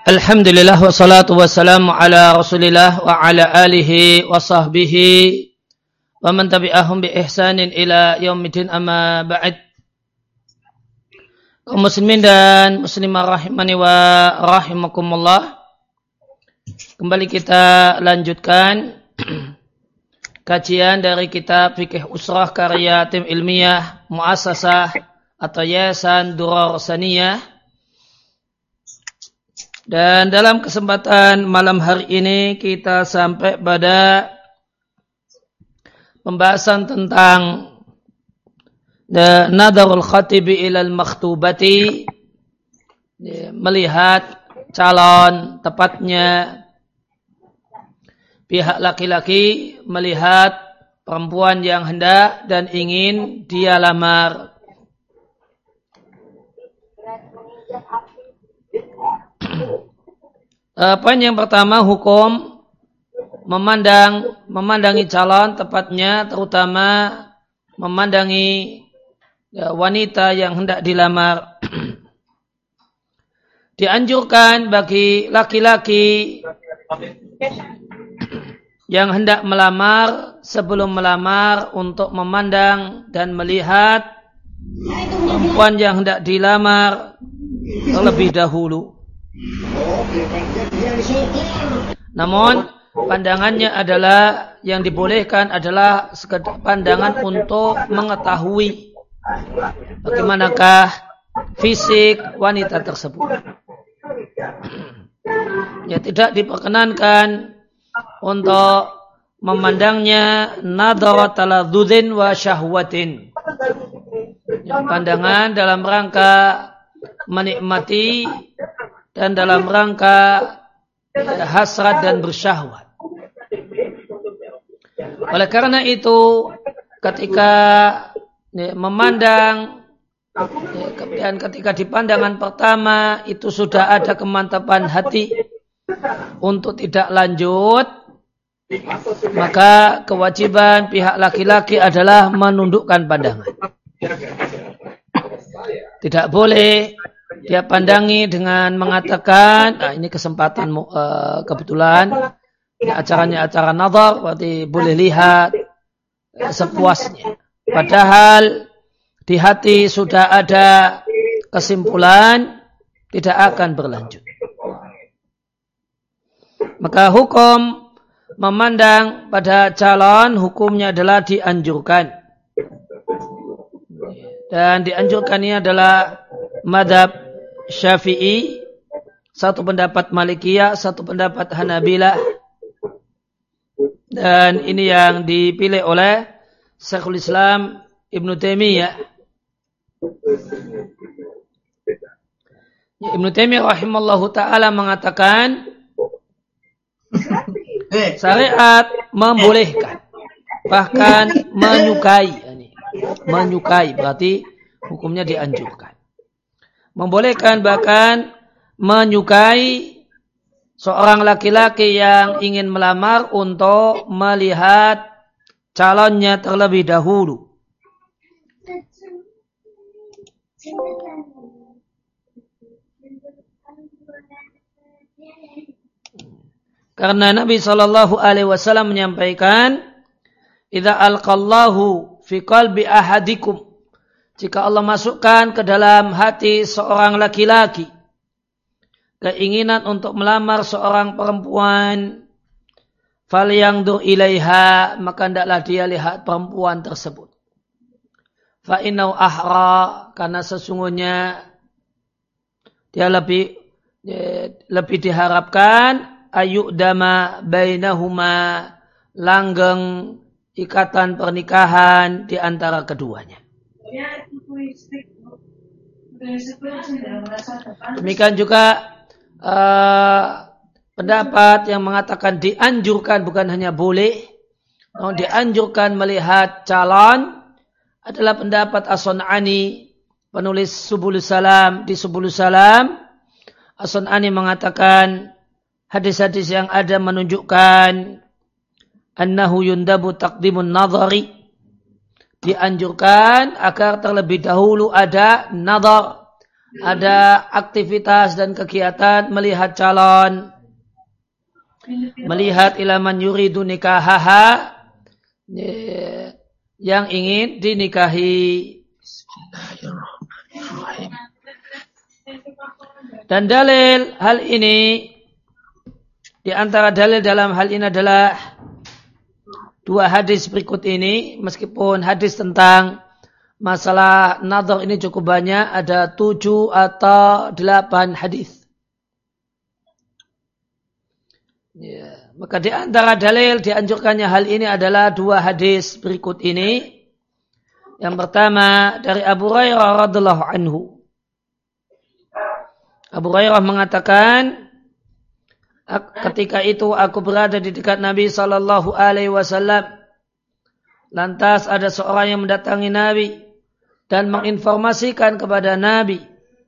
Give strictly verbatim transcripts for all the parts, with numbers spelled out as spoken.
Alhamdulillah wassalatu wassalamu ala Rasulillah wa ala alihi wa sahbihi wa man tabi'ahum bi ihsanin ila yaumiddin, amma ba'd. Kaum muslimin dan muslimah rahimani wa rahimakumullah. Kembali kita lanjutkan kajian dari kitab Fikih Usrah karya tim ilmiah Muassasah atau Yayasan Durar Saniyah. Dan dalam kesempatan malam hari ini kita sampai pada pembahasan tentang nadarul khatibi ilal makhtubati, melihat calon, tepatnya pihak laki-laki melihat perempuan yang hendak dan ingin dia lamar. Poin yang pertama, hukum memandang memandangi calon, tepatnya terutama memandangi ya, wanita yang hendak dilamar. Dianjurkan bagi laki-laki yang hendak melamar sebelum melamar untuk memandang dan melihat perempuan yang hendak dilamar terlebih dahulu. Namun pandangannya adalah yang dibolehkan adalah sekedar pandangan untuk mengetahui bagaimanakah fisik wanita tersebut. Ya, tidak diperkenankan untuk memandangnya nadharat taladzudin wa syahwatin. Ya, pandangan dalam rangka menikmati dan dalam rangka ya, hasrat dan bersyahwat. Oleh karena itu, ketika ya, memandang ya, dan ketika di pandangan pertama itu sudah ada kemantapan hati untuk tidak lanjut, maka kewajiban pihak laki-laki adalah menundukkan pandangan. Tidak boleh dia pandangi dengan mengatakan, nah ini kesempatan uh, kebetulan ini acaranya acara nazar, berarti boleh lihat uh, sepuasnya. Padahal di hati sudah ada kesimpulan tidak akan berlanjut. Maka hukum memandang pada calon hukumnya adalah dianjurkan. Dan dianjurkannya adalah madhab Syafi'i, satu pendapat Malikiyah, satu pendapat Hanabilah, dan ini yang dipilih oleh Syekhul Islam Ibnu Taimiyah. Ibnu Taimiyah rahimallahu ta'ala mengatakan syariat membolehkan, bahkan menyukai. Menyukai berarti hukumnya dianjurkan. Membolehkan bahkan menyukai seorang laki-laki yang ingin melamar untuk melihat calonnya terlebih dahulu. Karena Nabi shallallahu alaihi wasallam menyampaikan, "Idza alqallahu fi qalbi ahadikum," jika Allah masukkan ke dalam hati seorang laki-laki keinginan untuk melamar seorang perempuan, falyanzur ilaiha, maka hendaklah dia lihat perempuan tersebut. Fa innau ahra, karena sesungguhnya dia lebih lebih diharapkan ayu'dama bainahuma, langgeng ikatan pernikahan di antara keduanya. Demikian juga uh, pendapat yang mengatakan dianjurkan, bukan hanya boleh, namun dianjurkan melihat calon adalah pendapat As-Sun'ani, penulis Subulus Salam. Di Subulus Salam, As-Sun'ani mengatakan hadis-hadis yang ada menunjukkan annahu yundabu taqdimun nadhari, dianjurkan agar terlebih dahulu ada nazar, ada aktivitas dan kegiatan melihat calon, melihat ilaman yuridu nikahaha, yang ingin dinikahi. Dan dalil hal ini, di antara dalil dalam hal ini adalah dua hadis berikut ini. Meskipun hadis tentang masalah nadhar ini cukup banyak, ada tujuh atau delapan hadis. Ya, maka di antara dalil dianjurkannya hal ini adalah dua hadis berikut ini. Yang pertama dari Abu Hurairah radhiyallahu anhu. Abu Hurairah mengatakan, ketika itu aku berada di dekat Nabi sallallahu alaihi wasallam. Lantas ada seorang yang mendatangi Nabi dan menginformasikan kepada Nabi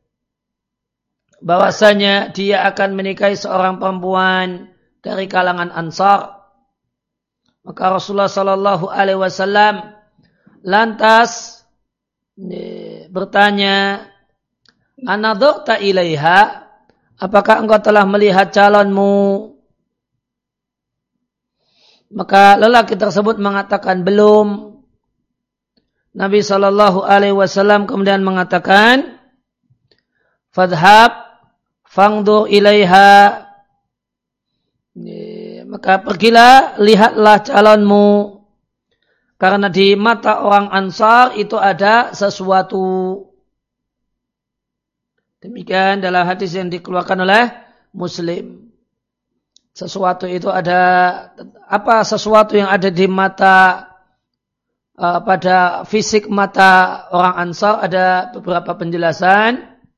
bahwasanya dia akan menikahi seorang perempuan dari kalangan Ansar. Maka Rasulullah sallallahu alaihi wasallam lantas bertanya, "Anadhurta ilaiha? Apakah engkau telah melihat calonmu?" Maka lelaki tersebut mengatakan belum. Nabi sallallahu alaihi wasallam kemudian mengatakan, "Fadhhab fangdur ilaiha." Maka pergilah, lihatlah calonmu. Karena di mata orang Ansar itu ada sesuatu. Demikian dalam hadis yang dikeluarkan oleh Muslim. Sesuatu itu ada, apa sesuatu yang ada di mata, uh, pada fisik mata orang Ansar ada beberapa penjelasan.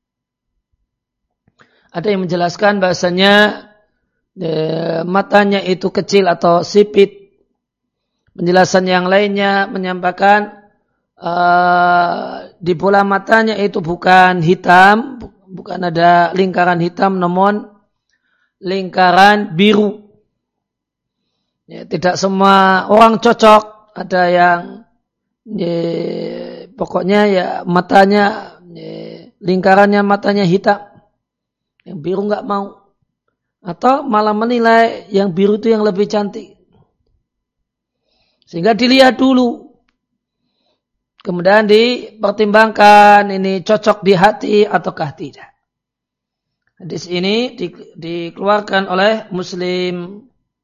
Ada yang menjelaskan bahasanya eh, matanya itu kecil atau sipit. Penjelasan yang lainnya menyampaikan uh, di bola matanya itu bukan hitam, bukan ada lingkaran hitam, namun lingkaran biru. Ya, tidak semua orang cocok, ada yang ya, pokoknya ya matanya, ya, lingkarannya matanya hitam, yang biru nggak mau, atau malah menilai yang biru itu yang lebih cantik. Sehingga dilihat dulu. Kemudian dipertimbangkan ini cocok di hati ataukah tidak. Hadis ini di, dikeluarkan oleh Muslim.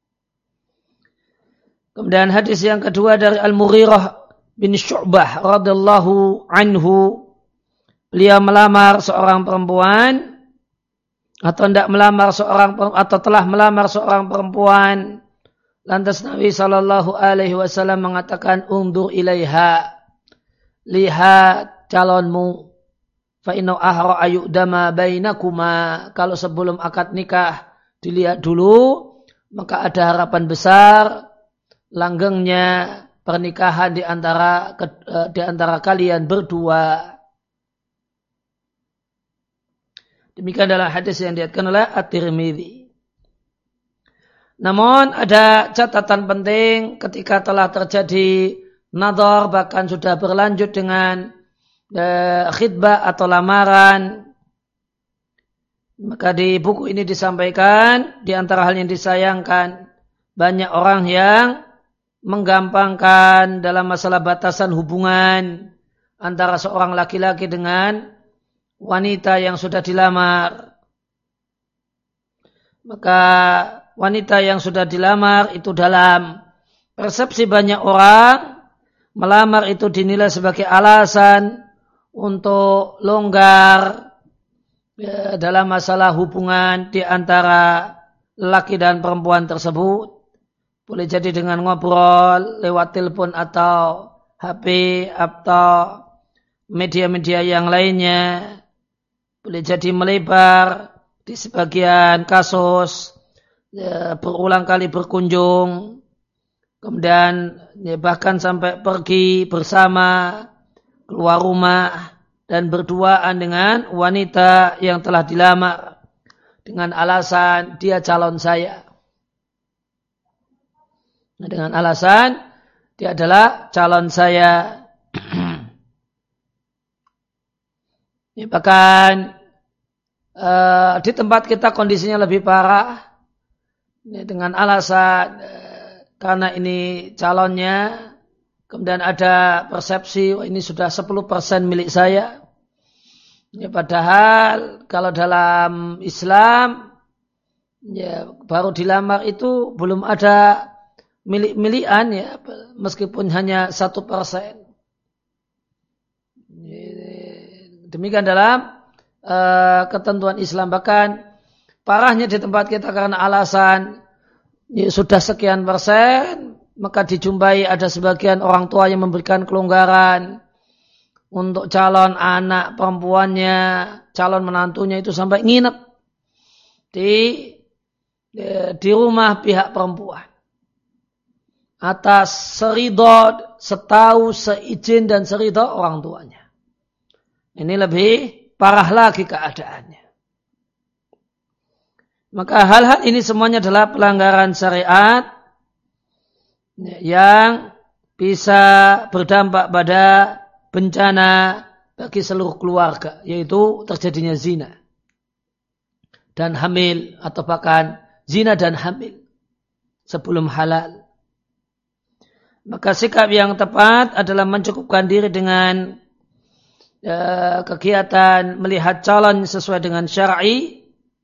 Kemudian hadis yang kedua dari Al-Mughirah bin Syu'bah radhiyallahu anhu. Beliau melamar seorang perempuan atau tidak melamar seorang atau telah melamar seorang perempuan. Lantas Nabi sallallahu alaihi wasallam mengatakan, "Undur ilaiha." Lihat calonmu. Fa inna ahra ayudama bainakuma. Kalau sebelum akad nikah dilihat dulu, maka ada harapan besar langgengnya pernikahan di antara di antara kalian berdua. Demikian adalah hadis yang diriwayatkan oleh At-Tirmidzi. Namun ada catatan penting ketika telah terjadi nadhar, bahkan sudah berlanjut dengan eh, khitbah atau lamaran. Maka di buku ini disampaikan, di antara hal yang disayangkan, banyak orang yang menggampangkan dalam masalah batasan hubungan antara seorang laki-laki dengan wanita yang sudah dilamar. Maka wanita yang sudah dilamar itu dalam persepsi banyak orang, melamar itu dinilai sebagai alasan untuk longgar ya, dalam masalah hubungan di antara laki dan perempuan tersebut. Boleh jadi dengan ngobrol lewat telepon atau H P atau media-media yang lainnya. Boleh jadi melebar di sebagian kasus ya, berulang kali berkunjung, kemudian ya, bahkan sampai pergi bersama keluar rumah dan berduaan dengan wanita yang telah dilamar dengan alasan dia calon saya. Nah, dengan alasan dia adalah calon saya. Ya, bahkan uh, di tempat kita kondisinya lebih parah ya, dengan alasan uh, karena ini calonnya, kemudian ada persepsi oh, ini sudah sepuluh persen milik saya. Ya, padahal kalau dalam Islam ya baru dilamar itu belum ada milik-milikan ya, meskipun hanya satu persen. Demikian dalam uh, ketentuan Islam. Bahkan parahnya di tempat kita karena alasan ya, sudah sekian persen, maka dijumpai ada sebagian orang tua yang memberikan kelonggaran untuk calon anak perempuannya, calon menantunya itu sampai nginep di di rumah pihak perempuan atas seridho, setahu, seizin dan seridho orang tuanya. Ini lebih parah lagi keadaannya. Maka hal-hal ini semuanya adalah pelanggaran syariat yang bisa berdampak pada bencana bagi seluruh keluarga, yaitu terjadinya zina dan hamil atau bahkan zina dan hamil sebelum halal. Maka sikap yang tepat adalah mencukupkan diri dengan uh, kegiatan melihat calon sesuai dengan syar'i.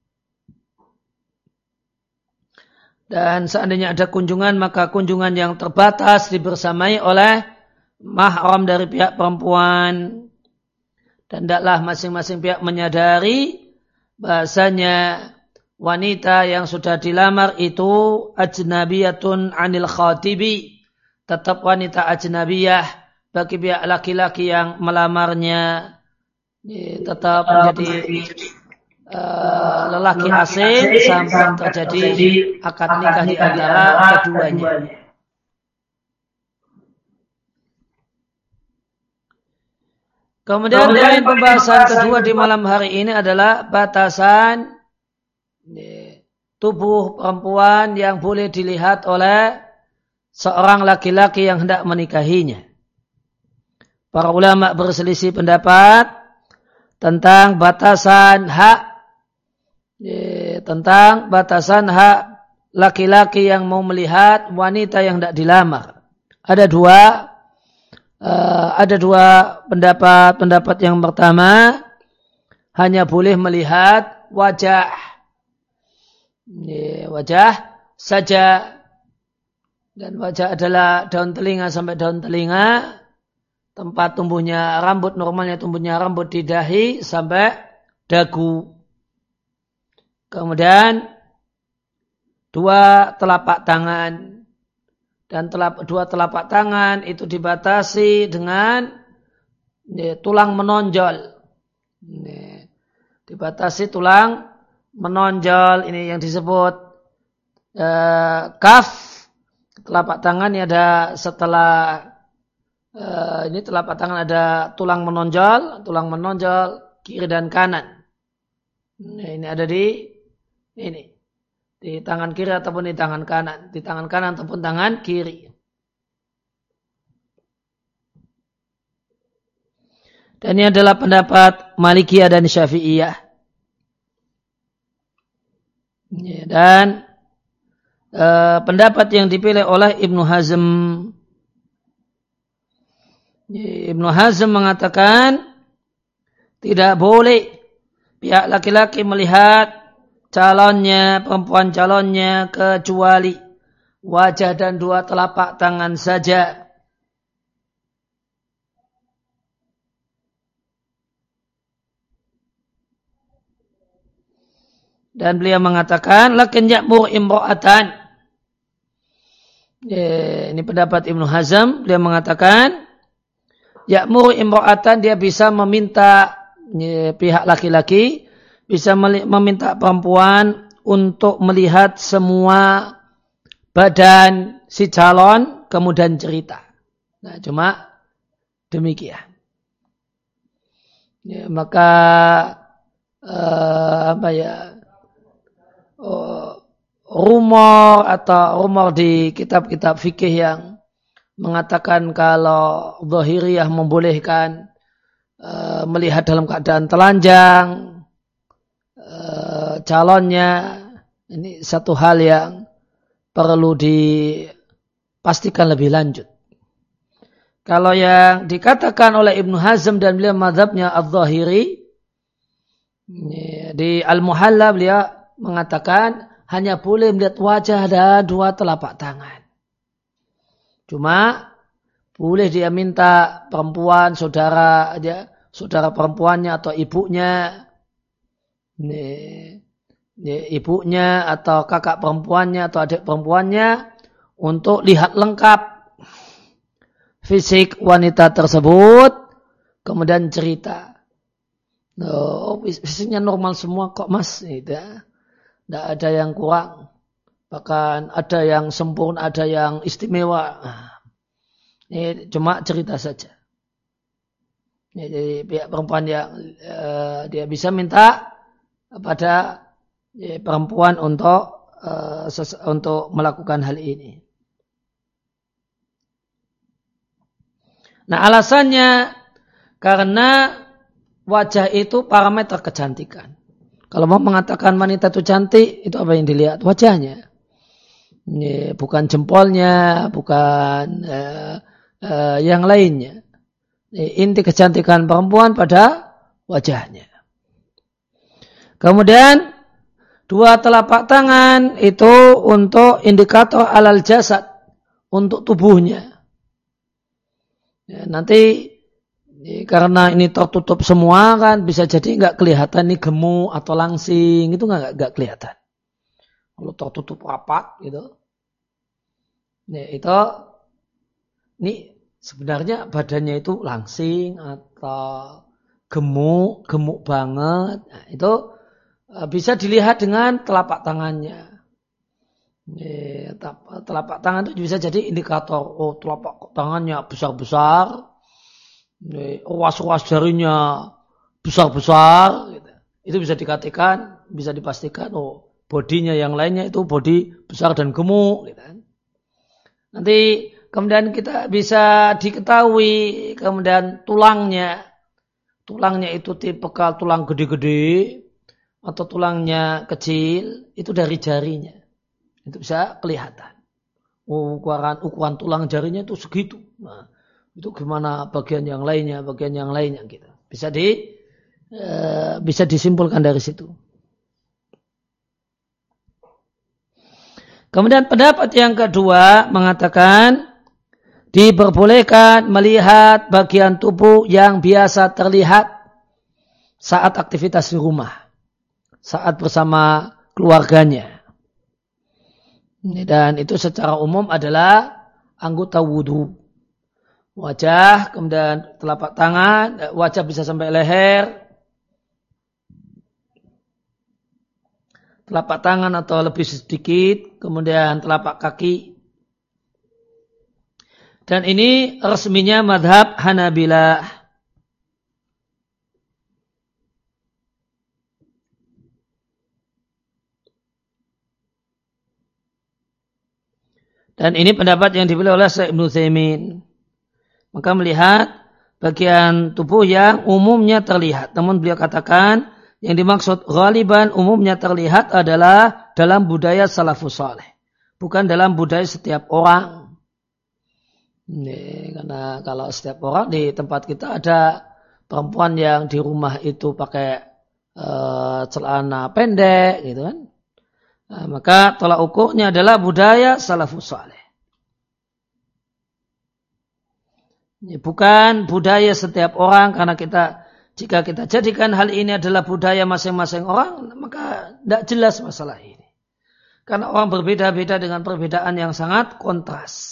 Dan seandainya ada kunjungan, maka kunjungan yang terbatas dibersamai oleh mahram dari pihak perempuan. Dan hendaklah masing-masing pihak menyadari bahasanya wanita yang sudah dilamar itu ajnabiyatun anil khatibi. Tetap wanita ajnabiyah bagi pihak laki-laki yang melamarnya. Tetap menjadi Uh, lelaki asing sampai terjadi akad nikah di antara keduanya. Kemudian poin pembahasan kedua di malam hari ini adalah batasan tubuh perempuan yang boleh dilihat oleh seorang laki-laki yang hendak menikahinya. Para ulama berselisih pendapat tentang batasan hak Ya, tentang batasan hak laki-laki yang mau melihat wanita yang tidak dilamar. Ada dua, uh, ada dua pendapat. Pendapat yang pertama hanya boleh melihat wajah, ya, wajah saja, dan wajah adalah daun telinga sampai daun telinga, tempat tumbuhnya rambut normalnya tumbuhnya rambut di dahi sampai dagu. Kemudian dua telapak tangan, dan telap, dua telapak tangan itu dibatasi dengan ya, tulang menonjol. Ya, dibatasi tulang menonjol, ini yang disebut eh, kaf. Telapak tangan ini ada setelah eh, ini telapak tangan ada tulang menonjol, tulang menonjol kiri dan kanan. Nah, ini ada di ini di tangan kiri ataupun di tangan kanan, di tangan kanan ataupun tangan kiri. Dan ini adalah pendapat Malikiyah dan Syafi'iyah. Dan eh, pendapat yang dipilih oleh Ibnu Hazm. Ibnu Hazm mengatakan tidak boleh pihak laki-laki melihat calonnya, perempuan calonnya kecuali wajah dan dua telapak tangan saja. Dan beliau mengatakan lakin ya'mur imra'atan. Ya, ini pendapat Ibnu Hazm. Beliau mengatakan ya'mur imra'atan, dia bisa meminta ya, pihak laki-laki bisa meminta perempuan untuk melihat semua badan si calon kemudian cerita. Nah, cuma demikian. Ya, maka eh, apa ya? Oh, rumor atau rumor di kitab-kitab fikih yang mengatakan kalau Zahiriyah membolehkan uh, melihat dalam keadaan telanjang uh, calonnya, ini satu hal yang perlu dipastikan lebih lanjut. Kalau yang dikatakan oleh Ibnu Hazm dan beliau mazhabnya Adz-Dzahiri, di Al-Muhalla beliau mengatakan hanya boleh melihat wajah dan dua telapak tangan. Cuma boleh dia minta perempuan, saudara dia, saudara perempuannya atau ibunya, ibunya atau kakak perempuannya atau adik perempuannya untuk lihat lengkap fisik wanita tersebut, kemudian cerita. Oh, fisiknya normal semua kok mas, tidak, tidak ada yang kurang, bahkan ada yang sempurna, ada yang istimewa. Ini cuma cerita saja. Jadi pihak perempuan yang uh, dia bisa minta pada ya, perempuan untuk uh, ses- untuk melakukan hal ini. Nah, alasannya karena wajah itu parameter kecantikan. Kalau mau mengatakan wanita itu cantik, itu apa yang dilihat? Wajahnya. Ini bukan jempolnya, bukan uh, uh, yang lainnya. Ini inti kecantikan perempuan pada wajahnya. Kemudian dua telapak tangan itu untuk indikator alal jasad, untuk tubuhnya. Ya, nanti karena ini tertutup semua kan bisa jadi nggak kelihatan nih gemuk atau langsing, itu nggak nggak kelihatan. Kalau tertutup rapat gitu, ya, itu ini sebenarnya badannya itu langsing atau gemuk, gemuk banget. Nah, itu bisa dilihat dengan telapak tangannya. Ya, telapak tangan itu bisa jadi indikator. Oh, telapak tangannya besar-besar, ruas-ruas jarinya besar-besar. Gitu. Itu bisa dikatakan, bisa dipastikan. Oh, bodinya yang lainnya itu bodi besar dan gemuk. Gitu. Nanti kemudian kita bisa diketahui kemudian tulangnya, tulangnya itu tipikal tulang gede-gede atau tulangnya kecil, itu dari jarinya. Itu bisa kelihatan. Ukuran ukuran tulang jarinya itu segitu. Nah, itu gimana bagian yang lainnya, bagian yang lainnya gitu. Bisa di e, bisa disimpulkan dari situ. Kemudian pendapat yang kedua mengatakan diperbolehkan melihat bagian tubuh yang biasa terlihat saat aktivitas di rumah, saat bersama keluarganya. Dan itu secara umum adalah anggota wudu. Wajah, kemudian telapak tangan, wajah bisa sampai leher, telapak tangan atau lebih sedikit, kemudian telapak kaki. Dan ini resminya madhab Hanabilah. Dan ini pendapat yang dipilih oleh Syekh Ibnu Utsaimin. Maka melihat bagian tubuh yang umumnya terlihat. Namun beliau katakan yang dimaksud ghaliban umumnya terlihat adalah dalam budaya salafus saleh. Bukan dalam budaya setiap orang. Ini, karena kalau setiap orang di tempat kita ada perempuan yang di rumah itu pakai uh, celana pendek gitu kan. Nah, maka tolak ukurnya adalah budaya salafus saleh. Ini bukan budaya setiap orang, karena kita jika kita jadikan hal ini adalah budaya masing-masing orang, maka tidak jelas masalah ini. Karena orang berbeda-beda dengan perbedaan yang sangat kontras.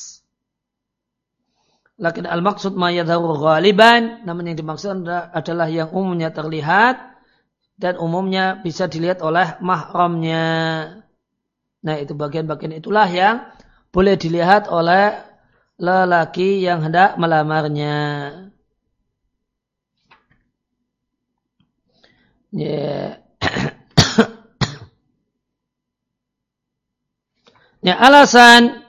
Lakin al-maksud ma yadharu ghaliban, namun yang dimaksud adalah yang umumnya terlihat dan umumnya bisa dilihat oleh mahramnya. Nah, itu bagian-bagian itulah yang boleh dilihat oleh lelaki yang hendak melamarnya. Ya. Ya, alasan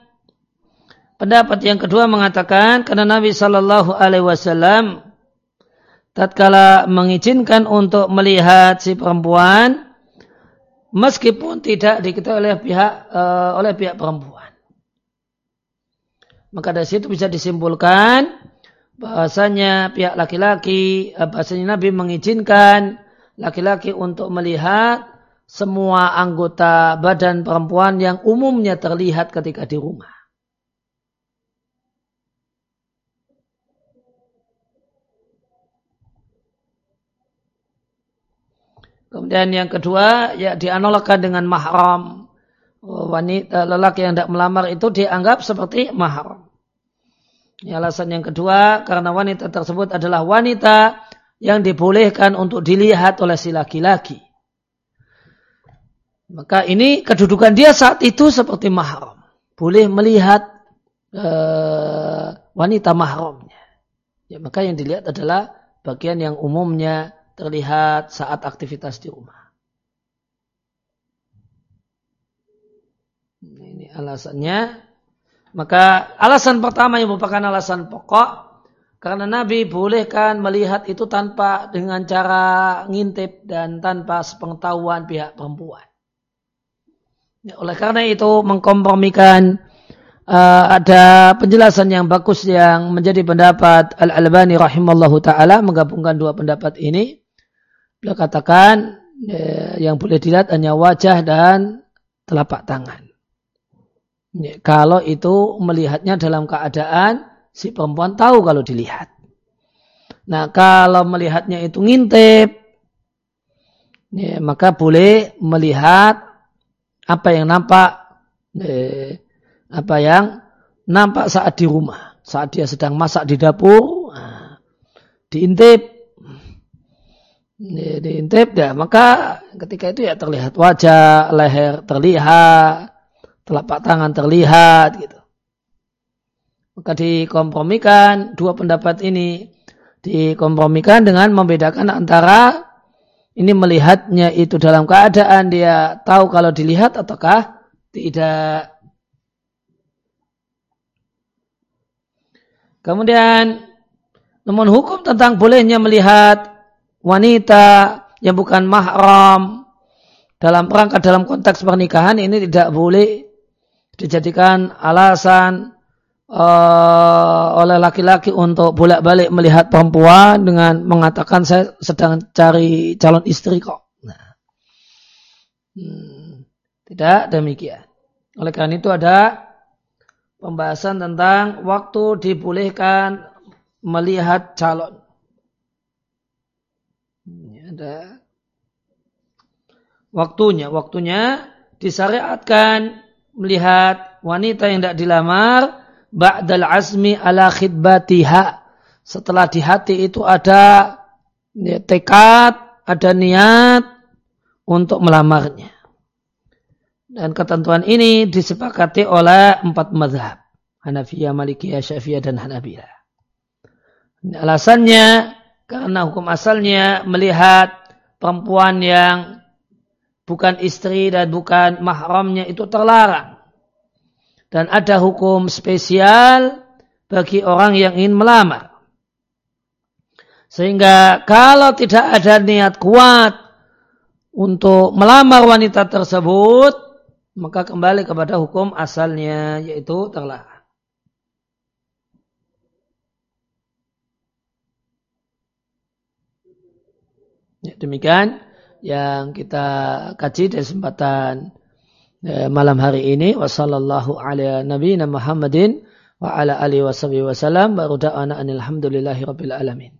pendapat yang kedua mengatakan karena Nabi Shallallahu Alaihi Wasallam tatkala mengizinkan untuk melihat si perempuan meskipun tidak diketahui oleh pihak uh, oleh pihak perempuan. Maka dari situ bisa disimpulkan bahasanya pihak laki-laki, bahasanya Nabi mengizinkan laki-laki untuk melihat semua anggota badan perempuan yang umumnya terlihat ketika di rumah. Kemudian yang kedua, ya dianalogkan dengan mahram. Wanita lelaki yang tidak melamar itu dianggap seperti mahram. Ya, alasan yang kedua, karena wanita tersebut adalah wanita yang dibolehkan untuk dilihat oleh si laki-laki. Maka ini kedudukan dia saat itu seperti mahram. Boleh melihat uh, wanita mahramnya. Ya, maka yang dilihat adalah bagian yang umumnya terlihat saat aktivitas di rumah. Ini alasannya. Maka alasan pertama yang merupakan alasan pokok, karena Nabi bolehkan melihat itu tanpa dengan cara ngintip dan tanpa sepengetahuan pihak perempuan. Ya, oleh karena itu mengkompromikan uh, ada penjelasan yang bagus yang menjadi pendapat Al-Albani rahimallahu ta'ala menggabungkan dua pendapat ini. Beliau katakan ya, yang boleh dilihat hanya wajah dan telapak tangan. Ya, kalau itu melihatnya dalam keadaan si perempuan tahu kalau dilihat. Nah kalau melihatnya itu ngintip, ya, maka boleh melihat apa yang nampak, eh, apa yang nampak saat di rumah, saat dia sedang masak di dapur, nah, diintip, diintip, ya maka ketika itu ya terlihat wajah, leher terlihat, telapak tangan terlihat, gitu. Maka dikompromikan dua pendapat ini, dikompromikan dengan membedakan antara ini melihatnya itu dalam keadaan dia tahu kalau dilihat ataukah tidak. Kemudian, namun hukum tentang bolehnya melihat wanita yang bukan mahram dalam rangka dalam konteks pernikahan ini tidak boleh dijadikan alasan Uh, oleh laki-laki untuk bolak-balik melihat perempuan dengan mengatakan saya sedang cari calon istri kok. Nah, hmm, tidak demikian. Oleh karena itu ada pembahasan tentang waktu dibolehkan melihat calon. Ini ada waktunya. Waktunya disyariatkan melihat wanita yang tidak dilamar ba'dal azmi ala khidbatiha. Setelah di hati itu ada ya, tekad, ada niat untuk melamarnya. Dan ketentuan ini disepakati oleh empat mazhab. Hanafiyah, Malikiyah, Syafi'iyah, dan Hanabilah. Alasannya karena hukum asalnya melihat perempuan yang bukan istri dan bukan mahramnya itu terlarang. Dan ada hukum spesial bagi orang yang ingin melamar. Sehingga kalau tidak ada niat kuat untuk melamar wanita tersebut, maka kembali kepada hukum asalnya, yaitu terlarang. Ya, demikian yang kita kaji di kesempatan malam hari ini. Wassallallahu ala nabiyina Muhammadin wa ala alihi washabihi wasallam. Wa ruda'ana alhamdulillahi rabbil alamin.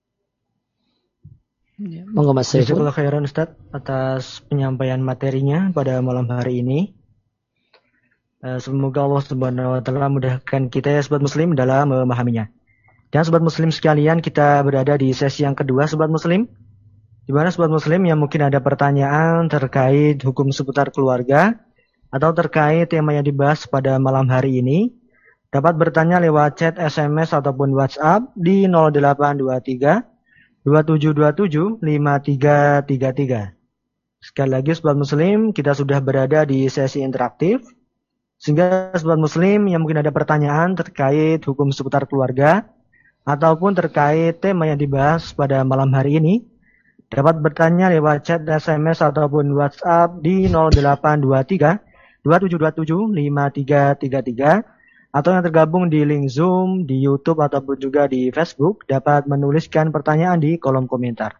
Ya, monggo Mas Saiful. Jazakallahu khairan Ustaz atas penyampaian materinya pada malam hari ini. Semoga Allah Subhanahu wa taala mudahkan kita ya sobat muslim dalam memahaminya. Dan sobat muslim sekalian, kita berada di sesi yang kedua sobat muslim. Di mana sobat muslim yang mungkin ada pertanyaan terkait hukum seputar keluarga atau terkait tema yang dibahas pada malam hari ini, dapat bertanya lewat chat, S M S, ataupun WhatsApp di nol delapan dua tiga dua tujuh dua tujuh lima tiga tiga tiga. Sekali lagi sobat muslim, kita sudah berada di sesi interaktif, sehingga sobat muslim yang mungkin ada pertanyaan terkait hukum seputar keluarga ataupun terkait tema yang dibahas pada malam hari ini, dapat bertanya lewat chat S M S ataupun WhatsApp di nol delapan dua tiga dua tujuh dua tujuh lima tiga tiga tiga, atau yang tergabung di link Zoom, di YouTube ataupun juga di Facebook dapat menuliskan pertanyaan di kolom komentar.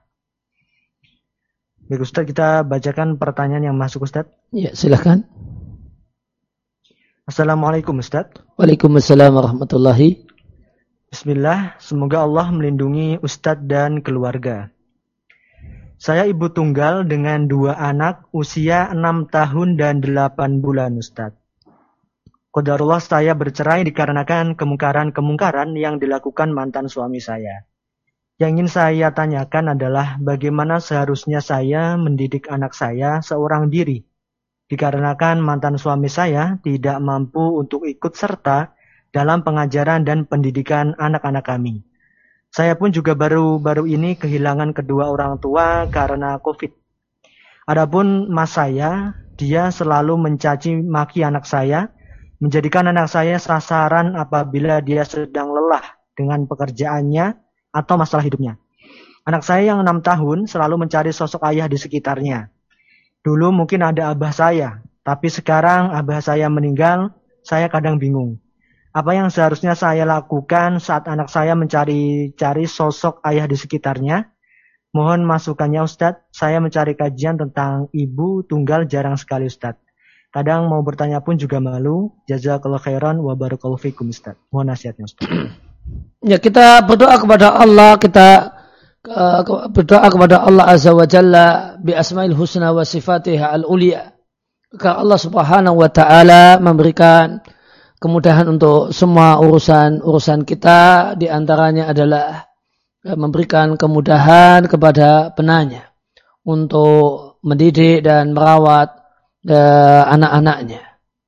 Baik Ustaz, kita bacakan pertanyaan yang masuk Ustaz. Ya, silakan. Assalamualaikum Ustaz. Waalaikumsalam warahmatullahi. Bismillah, semoga Allah melindungi Ustadz dan keluarga. Saya ibu tunggal dengan dua anak usia enam tahun dan delapan bulan Ustadz. Qadarullah saya bercerai dikarenakan kemungkaran-kemungkaran yang dilakukan mantan suami saya. Yang ingin saya tanyakan adalah bagaimana seharusnya saya mendidik anak saya seorang diri. Dikarenakan mantan suami saya tidak mampu untuk ikut serta dalam pengajaran dan pendidikan anak-anak kami. Saya pun juga baru-baru ini kehilangan kedua orang tua karena COVID. Adapun mas saya, dia selalu mencaci maki anak saya, menjadikan anak saya sasaran apabila dia sedang lelah dengan pekerjaannya atau masalah hidupnya. Anak saya yang enam tahun selalu mencari sosok ayah di sekitarnya. Dulu mungkin ada abah saya, tapi sekarang abah saya meninggal, saya kadang bingung. Apa yang seharusnya saya lakukan saat anak saya mencari-cari sosok ayah di sekitarnya? Mohon masukannya Ustadz, saya mencari kajian tentang ibu tunggal jarang sekali Ustadz. Kadang mau bertanya pun juga malu. Jazakallahu khairan wa barakallahu fikum Ustadz. Mohon nasihatnya Ustadz. Ya, kita berdoa kepada Allah, kita uh, berdoa kepada Allah Azza wa Jalla bi asmail husna wa sifatiha al-ulia. Agar Allah Subhanahu wa taala memberikan kemudahan untuk semua urusan-urusan kita, di antaranya adalah memberikan kemudahan kepada penanya untuk mendidik dan merawat uh, anak-anaknya.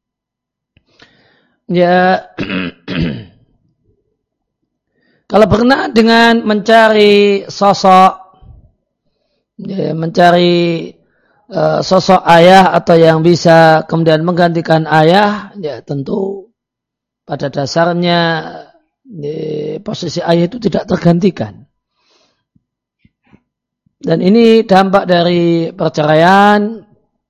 Ya, kalau pernah dengan mencari sosok, ya, mencari uh, sosok ayah atau yang bisa kemudian menggantikan ayah, ya tentu pada dasarnya posisi ayah itu tidak tergantikan. Dan ini dampak dari perceraian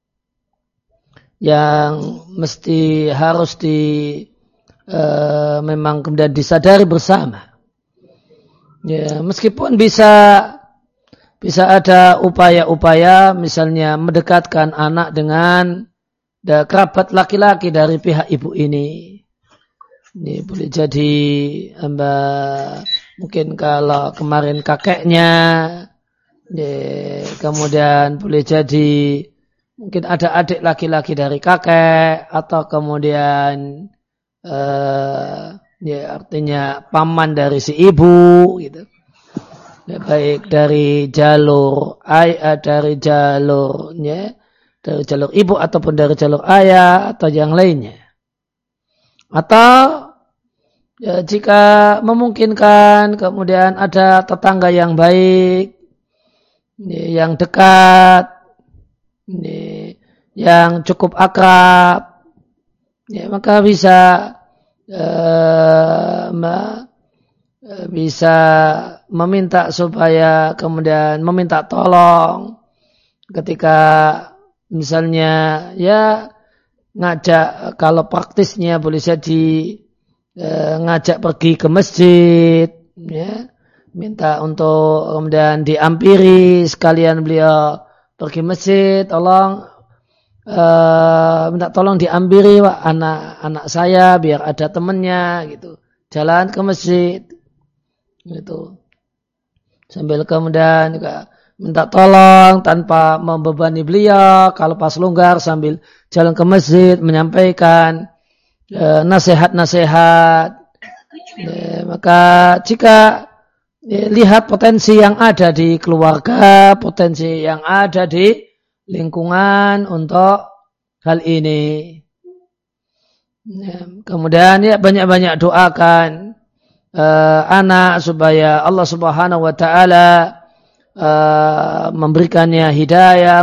yang mesti harus di e, memang kemudian disadari bersama. Ya, meskipun bisa bisa ada upaya-upaya misalnya mendekatkan anak dengan kerabat laki-laki dari pihak ibu ini. Ini boleh jadi amba, mungkin kalau kemarin kakeknya, ya, kemudian boleh jadi mungkin ada adik laki-laki dari kakek, atau kemudian eh, ya artinya paman dari si ibu, gitu. Ya, baik dari jalur ayah, dari jalurnya, dari jalur ibu ataupun dari jalur ayah atau yang lainnya. Atau ya, jika memungkinkan kemudian ada tetangga yang baik, yang dekat, yang cukup akrab, ya, maka bisa eh, bisa meminta supaya kemudian meminta tolong ketika misalnya ya ngajak, kalau praktisnya boleh jadi e, ngajak pergi ke masjid, ya, minta untuk kemudian diampiri sekalian beliau pergi masjid, tolong e, minta tolong diampiri Pak, anak-anak saya biar ada temannya gitu, jalan ke masjid gitu, sambil kemudian juga minta tolong tanpa membebani beliau, kalau pas longgar sambil jalan ke masjid menyampaikan e, nasihat-nasihat. E, maka jika e, lihat potensi yang ada di keluarga, potensi yang ada di lingkungan untuk hal ini, e, kemudian ya banyak-banyak doakan e, anak supaya Allah Subhanahu wa taala Uh, memberikannya hidayah,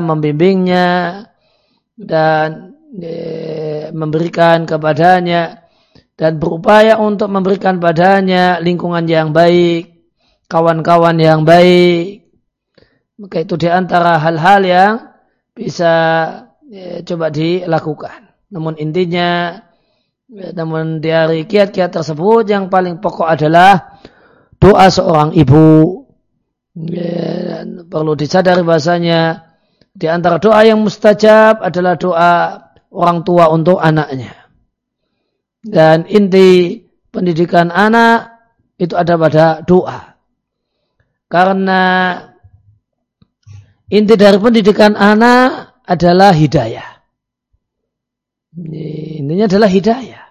membimbingnya dan uh, memberikan kepadanya dan berupaya untuk memberikan padanya lingkungan yang baik, kawan-kawan yang baik. Maka itu di antara hal-hal yang bisa ya, coba dilakukan. Namun intinya, ya, namun dari kiat-kiat tersebut yang paling pokok adalah doa seorang ibu. Ya, dan perlu disadari bahasanya di antara doa yang mustajab adalah doa orang tua untuk anaknya. Dan inti pendidikan anak itu ada pada doa. Karena inti dari pendidikan anak adalah hidayah. Intinya adalah hidayah.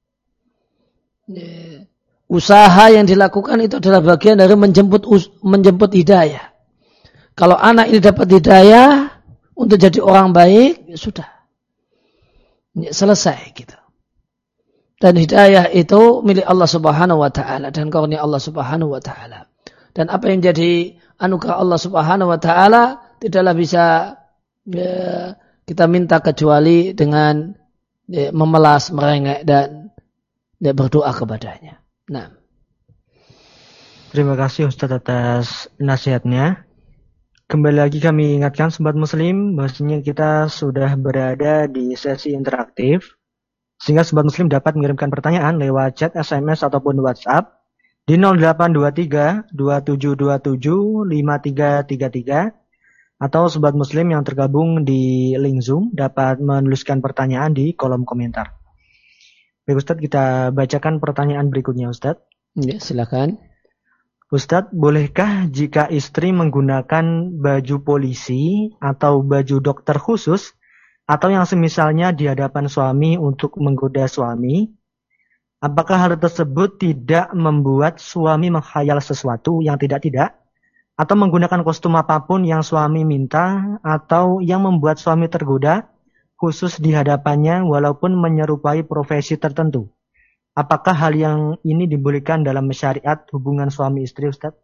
Usaha yang dilakukan itu adalah bagian dari menjemput menjemput hidayah. Kalau anak ini dapat hidayah untuk jadi orang baik, ya sudah. Selesai gitu. Dan hidayah itu milik Allah Subhanahu wa taala dan karunia Allah Subhanahu wa taala. Dan apa yang jadi anugerah Allah Subhanahu wa taala tidaklah bisa ya, kita minta kecuali dengan ya, memelas, merengek dan ya, berdoa kepadanya. Nah. Terima kasih Ustaz atas nasihatnya. Kembali lagi kami ingatkan sobat muslim bahwasanya kita sudah berada di sesi interaktif. Sehingga sobat muslim dapat mengirimkan pertanyaan lewat chat, S M S ataupun WhatsApp di nol delapan dua tiga dua tujuh dua tujuh lima tiga tiga tiga atau sobat muslim yang tergabung di link Zoom dapat menuliskan pertanyaan di kolom komentar. Baik Ustadz, kita bacakan pertanyaan berikutnya Ustadz. Ya, silakan. Ustadz, bolehkah jika istri menggunakan baju polisi atau baju dokter khusus atau yang semisalnya di hadapan suami untuk menggoda suami, apakah hal tersebut tidak membuat suami menghayal sesuatu yang tidak-tidak? Atau menggunakan kostum apapun yang suami minta atau yang membuat suami tergoda khusus di hadapannya walaupun menyerupai profesi tertentu? Apakah hal yang ini dibolehkan dalam syariat hubungan suami istri, Ustaz?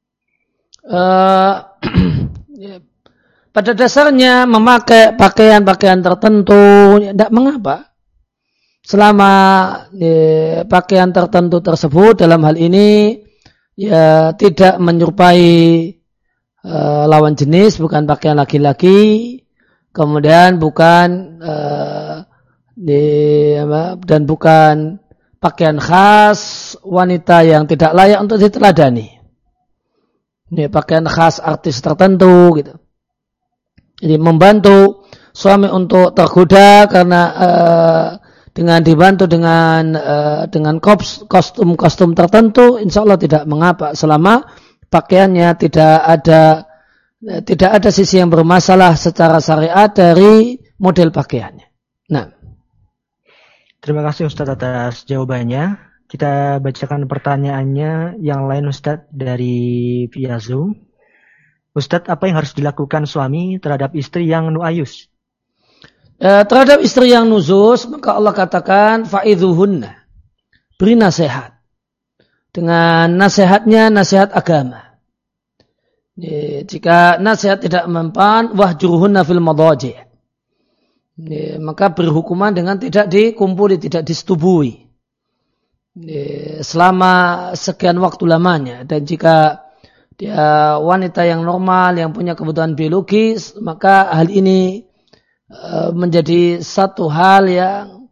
Uh, pada dasarnya memakai pakaian-pakaian tertentu tidak mengapa. Selama ya, pakaian tertentu tersebut dalam hal ini ya tidak menyerupai uh, lawan jenis, bukan pakaian laki-laki, kemudian bukan uh, di, apa, dan bukan pakaian khas wanita yang tidak layak untuk diteladani. Ini pakaian khas artis tertentu gitu. Jadi membantu suami untuk tergoda karena uh, dengan dibantu dengan uh, dengan kostum-kostum tertentu, insya Allah tidak mengapa selama pakaiannya tidak ada uh, tidak ada sisi yang bermasalah secara syariat dari model pakaiannya. Nah, terima kasih Ustadz atas jawabannya. Kita bacakan pertanyaannya yang lain Ustadz dari via Zoom. Ustadz, apa yang harus dilakukan suami terhadap istri yang nuayus? Eh, terhadap istri yang nuzus, maka Allah katakan fa'idhuhunna. Beri nasihat. Dengan nasihatnya nasihat agama. Eh, jika nasihat tidak mempan, wahjuruhunna fil madaji'. Eh, maka beri hukuman dengan tidak dikumpuli, tidak disetubui. Eh, selama sekian waktu lamanya. Dan jika dia wanita yang normal, yang punya kebutuhan biologis, maka hal ini uh, menjadi satu hal yang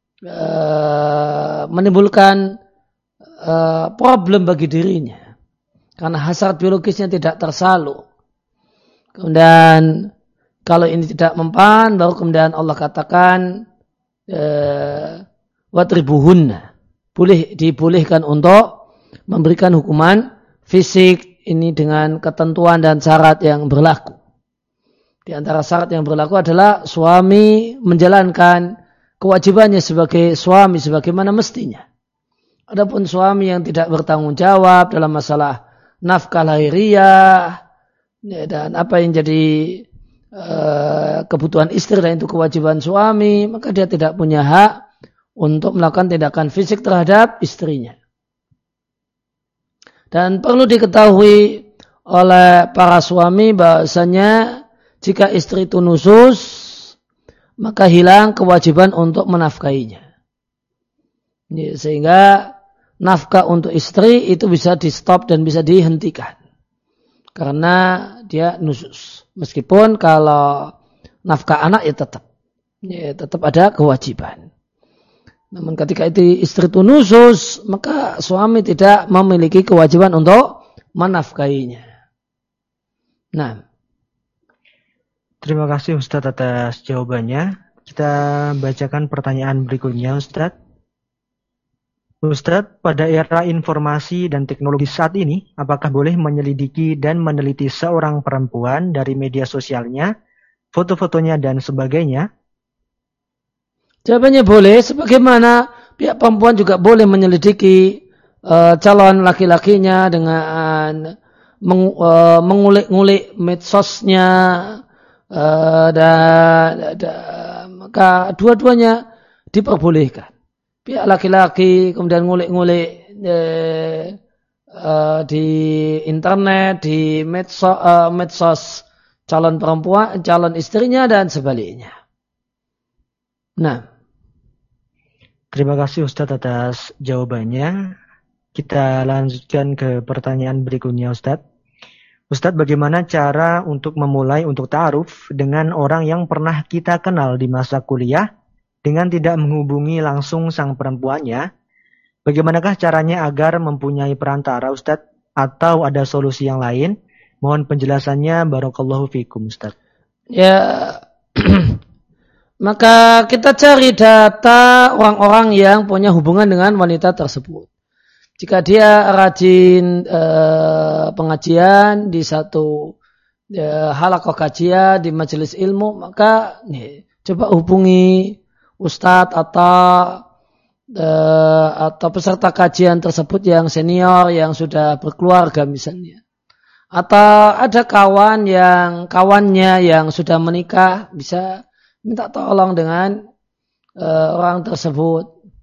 uh, menimbulkan uh, problem bagi dirinya. Karena hasrat biologisnya tidak tersalur. Kemudian kalau ini tidak mempan, baru kemudian Allah katakan uh, watribuhunna. Boleh dibolehkan untuk memberikan hukuman fisik ini dengan ketentuan dan syarat yang berlaku. Di antara syarat yang berlaku adalah suami menjalankan kewajibannya sebagai suami sebagaimana mestinya. Adapun suami yang tidak bertanggung jawab dalam masalah nafkah lahiriah ya, dan apa yang jadi uh, kebutuhan istri dan itu kewajiban suami, maka dia tidak punya hak untuk melakukan tindakan fisik terhadap istrinya. Dan perlu diketahui oleh para suami bahasanya jika istri itu nusus, maka hilang kewajiban untuk menafkahinya. Ya, sehingga nafkah untuk istri itu bisa di stop dan bisa dihentikan karena dia nusus. Meskipun kalau nafkah anak ya tetap ya, tetap ada kewajiban. Namun ketika itu istri itu nusus, maka suami tidak memiliki kewajiban untuk menafkahinya. Nah, terima kasih Ustadz atas jawabannya. Kita bacakan pertanyaan berikutnya, Ustadz. Ustadz, pada era informasi dan teknologi saat ini, apakah boleh menyelidiki dan meneliti seorang perempuan dari media sosialnya, foto-fotonya dan sebagainya? Jawabannya boleh, sebagaimana pihak perempuan juga boleh menyelidiki uh, calon laki-lakinya dengan meng, uh, mengulik-ngulik medsosnya, uh, dan, dan maka dua-duanya diperbolehkan. Pihak laki-laki kemudian ngulik-ngulik eh, uh, di internet, di medsos, uh, medsos calon perempuan, calon istrinya dan sebaliknya. Nah, terima kasih Ustadz atas jawabannya. Kita lanjutkan ke pertanyaan berikutnya, Ustadz. Ustadz, bagaimana cara untuk memulai untuk ta'aruf dengan orang yang pernah kita kenal di masa kuliah dengan tidak menghubungi langsung sang perempuannya? Bagaimanakah caranya agar mempunyai perantara, Ustadz? Atau ada solusi yang lain? Mohon penjelasannya, barakallahu fikum, Ustadz. Ya, maka kita cari data orang-orang yang punya hubungan dengan wanita tersebut. Jika dia rajin eh, pengajian di satu eh, halaqah kajian di majelis ilmu, maka nih, coba hubungi ustadz atau eh, atau peserta kajian tersebut yang senior yang sudah berkeluarga misalnya. Atau ada kawan yang kawannya yang sudah menikah, bisa minta tolong dengan uh, orang tersebut.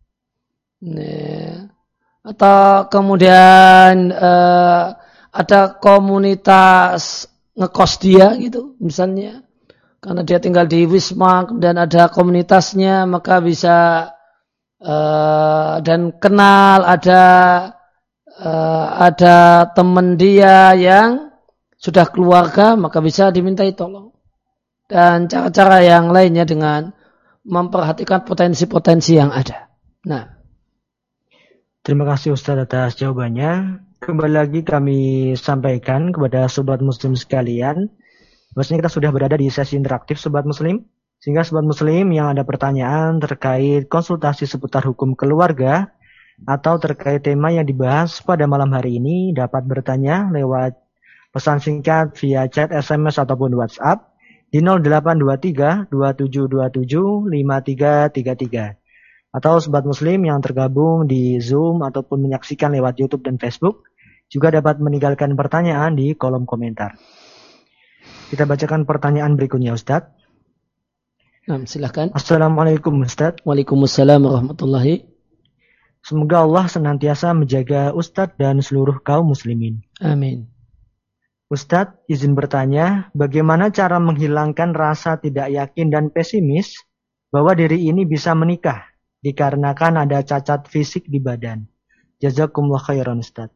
Nih. Atau kemudian uh, ada komunitas ngekos dia gitu misalnya. Karena dia tinggal di Wisma dan ada komunitasnya, maka bisa uh, dan kenal ada uh, ada teman dia yang sudah keluarga, maka bisa dimintai tolong. Dan cara-cara yang lainnya dengan memperhatikan potensi-potensi yang ada. Nah, terima kasih Ustaz atas jawabannya. Kembali lagi kami sampaikan kepada sobat muslim sekalian, bahwasanya kita sudah berada di sesi interaktif sobat muslim, sehingga sobat muslim yang ada pertanyaan terkait konsultasi seputar hukum keluarga atau terkait tema yang dibahas pada malam hari ini dapat bertanya lewat pesan singkat via chat, S M S ataupun WhatsApp di nol delapan dua tiga dua tujuh dua tujuh lima tiga tiga tiga. Atau sobat muslim yang tergabung di Zoom ataupun menyaksikan lewat YouTube dan Facebook juga dapat meninggalkan pertanyaan di kolom komentar. Kita bacakan pertanyaan berikutnya, Ustaz. Nah, silakan. Assalamualaikum, Ustaz. Waalaikumsalam warahmatullahi. Semoga Allah senantiasa menjaga Ustaz dan seluruh kaum muslimin. Amin. Ustaz, izin bertanya, bagaimana cara menghilangkan rasa tidak yakin dan pesimis bahwa diri ini bisa menikah dikarenakan ada cacat fisik di badan? Jazakumullah khairan, Ustaz.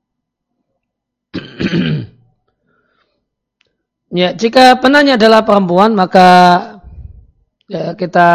Ya, jika penanya adalah perempuan, maka ya, kita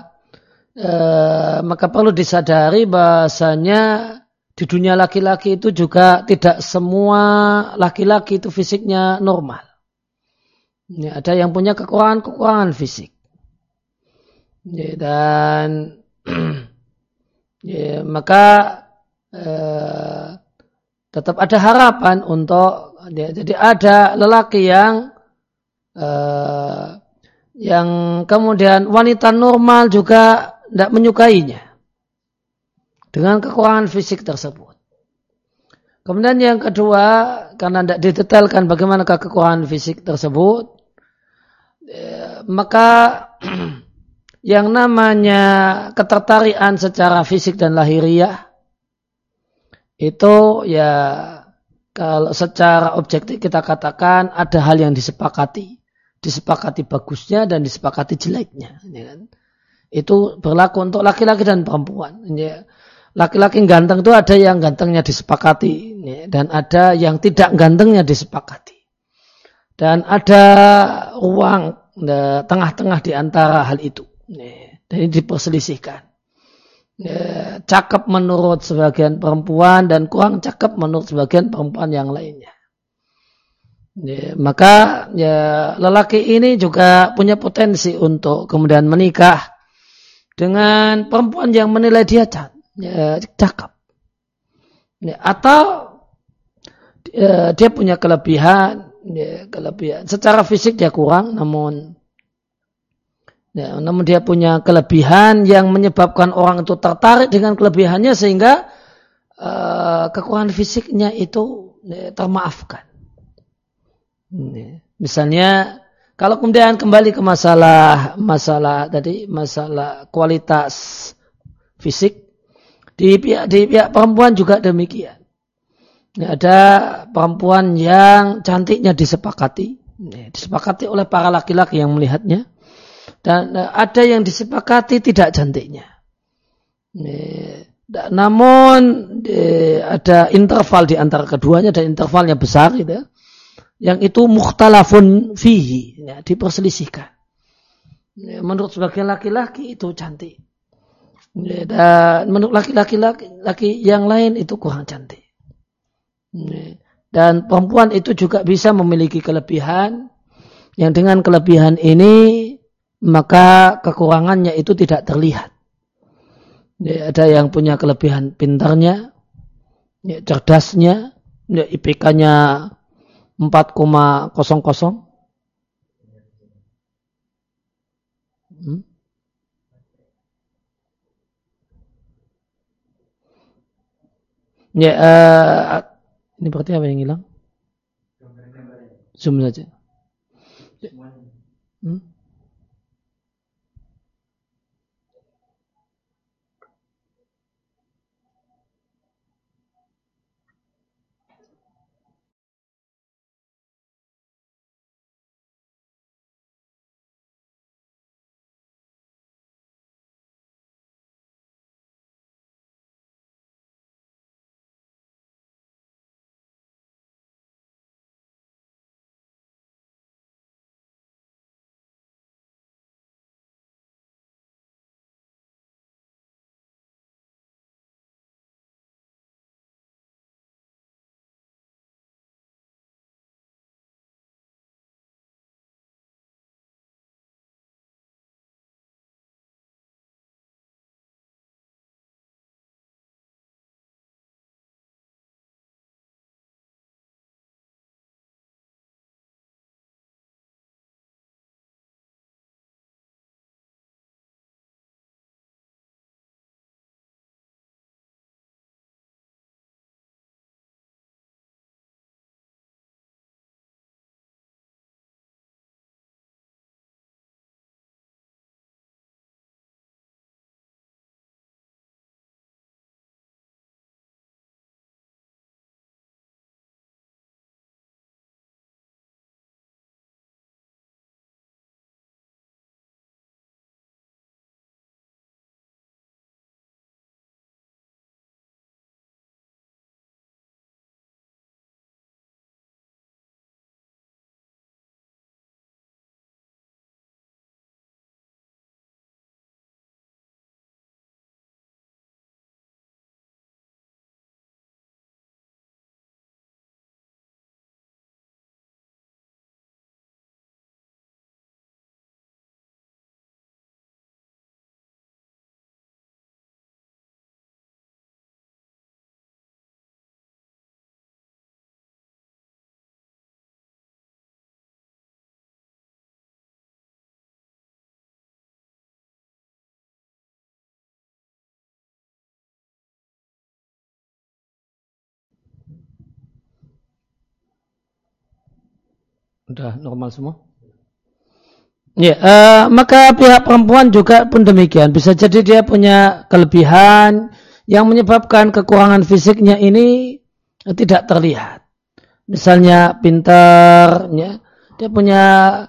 eh, maka perlu disadari bahasanya di dunia laki-laki itu juga tidak semua laki-laki itu fisiknya normal. Ya, ada yang punya kekurangan-kekurangan fisik. Ya, dan ya, maka eh, tetap ada harapan untuk ya, jadi ada lelaki yang eh, yang kemudian wanita normal juga tidak menyukainya dengan kekurangan fisik tersebut. Kemudian yang kedua, karena tidak didetailkan bagaimanakah kekurangan fisik tersebut, eh, maka yang namanya ketertarikan secara fisik dan lahiriah itu ya kalau secara objektif kita katakan ada hal yang disepakati, disepakati bagusnya dan disepakati jeleknya. Ya kan? Itu berlaku untuk laki-laki dan perempuan. Ya. laki-laki ganteng itu ada yang gantengnya disepakati ya, dan ada yang tidak gantengnya disepakati. Dan ada ruang ya, tengah-tengah di antara hal itu. Ya, dan ini diperselisihkan. Ya, cakep menurut sebagian perempuan dan kurang cakep menurut sebagian perempuan yang lainnya. Ya, maka ya, lelaki ini juga punya potensi untuk kemudian menikah dengan perempuan yang menilai dia ya, cakep. Ya, atau ya, dia punya kelebihan, ya, kelebihan. Secara fisik dia kurang, namun ya, namun dia punya kelebihan yang menyebabkan orang itu tertarik dengan kelebihannya sehingga uh, kekurangan fisiknya itu ya, termaafkan. Ya. Misalnya kalau kemudian kembali ke masalah masalah tadi masalah kualitas fisik di pihak di pihak perempuan juga demikian. Ya, ada perempuan yang cantiknya disepakati, ya, disepakati oleh para laki-laki yang melihatnya. Dan ada yang disepakati tidak cantiknya. Namun ada interval di antara keduanya dan intervalnya besar gitu. Yang itu mukhtalafun fihi, ya, diperselisihkan. Menurut sebagian laki-laki itu cantik. Dan menurut laki-laki laki yang lain itu kurang cantik. Dan perempuan itu juga bisa memiliki kelebihan yang dengan kelebihan ini maka kekurangannya itu tidak terlihat. Ya, ada yang punya kelebihan pintarnya, ya, cerdasnya, ya, I P K-nya empat koma nol nol. Hmm? Ya, uh, ini berarti apa yang hilang? Zoom saja. Hmm? Udah normal semua? Ya, uh, maka pihak perempuan juga pun demikian. Bisa jadi dia punya kelebihan yang menyebabkan kekurangan fisiknya ini tidak terlihat. Misalnya pintar, ya, dia punya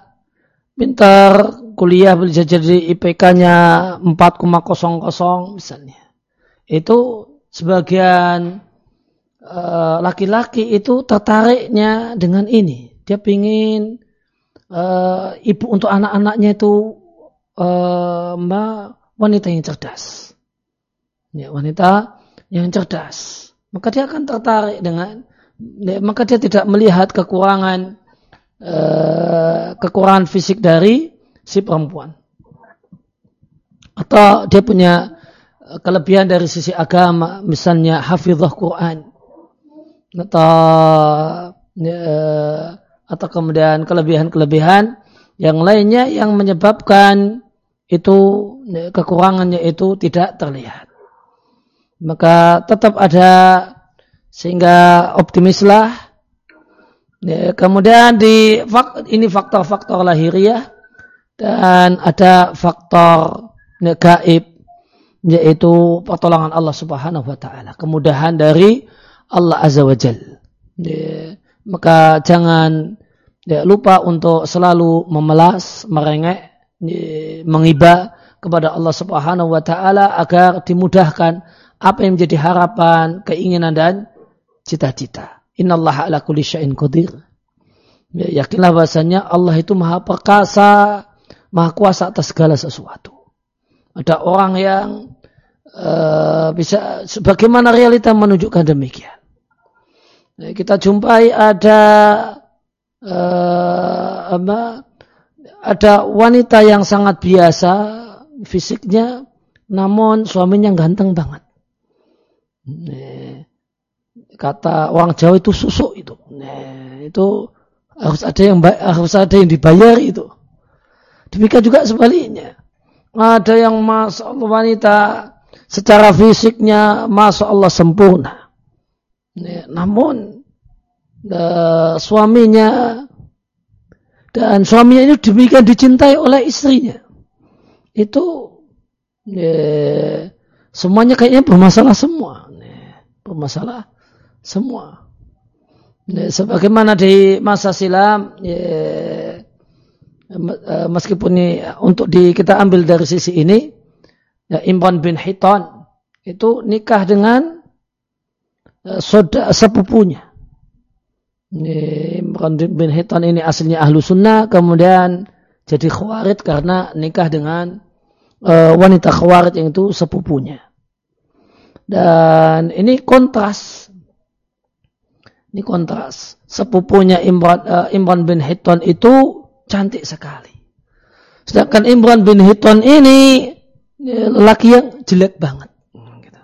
pintar kuliah bisa jadi I P K-nya empat koma nol nol misalnya. Itu sebagian uh, laki-laki itu tertariknya dengan ini. Dia pingin uh, ibu untuk anak-anaknya itu uh, wanita yang cerdas. Ya, wanita yang cerdas. Maka dia akan tertarik dengan, ya, maka dia tidak melihat kekurangan uh, kekurangan fisik dari si perempuan. Atau dia punya kelebihan dari sisi agama, misalnya hafizah Quran, atau ya, atau kemudian kelebihan-kelebihan yang lainnya yang menyebabkan itu ya, kekurangannya itu tidak terlihat. Maka tetap ada, sehingga optimislah. Ya, kemudian di ini faktor-faktor lahiriah dan ada faktor ya, gaib, yaitu pertolongan Allah Subhanahu wa taala, kemudahan dari Allah Azza wa Jalla. Ya, maka jangan ya, lupa untuk selalu memelas, merengek, ya, mengiba kepada Allah Subhanahu wa taala agar dimudahkan apa yang menjadi harapan, keinginan dan cita-cita. Innallaha ala kulli syai'in qadir. Ya, yakinlah bahasanya Allah itu Maha perkasa, Maha kuasa atas segala sesuatu. Ada orang yang uh, bisa, sebagaimana realita menunjukkan demikian. Ya, kita jumpai ada uh, apa, ada wanita yang sangat biasa fisiknya, namun suaminya ganteng banget. Nah, kata orang Jawa itu susuk itu. Nah, itu harus ada yang harus ada yang dibayar itu. Demikian juga sebaliknya. Ada yang masya Allah wanita secara fisiknya masya Allah sempurna. Nah, namun uh, suaminya dan suaminya ini demikian dicintai oleh istrinya. Itu ya, semuanya kayaknya bermasalah semua. Bermasalah semua. Ya, sebagaimana di masa silam, ya, meskipun ini untuk di, kita ambil dari sisi ini, ya, Imran bin Hitan itu nikah dengan uh, soda, sepupunya. Ya, Imran bin Hitan ini aslinya ahlu sunnah, kemudian jadi khawarij karena nikah dengan uh, wanita khawarij yang itu sepupunya. Dan ini kontras. Ini kontras. Sepupunya Imran, uh, Imran bin Hitan itu cantik sekali. Sedangkan Imran bin Hitan ini ya, lelaki yang jelek banget. Gitu.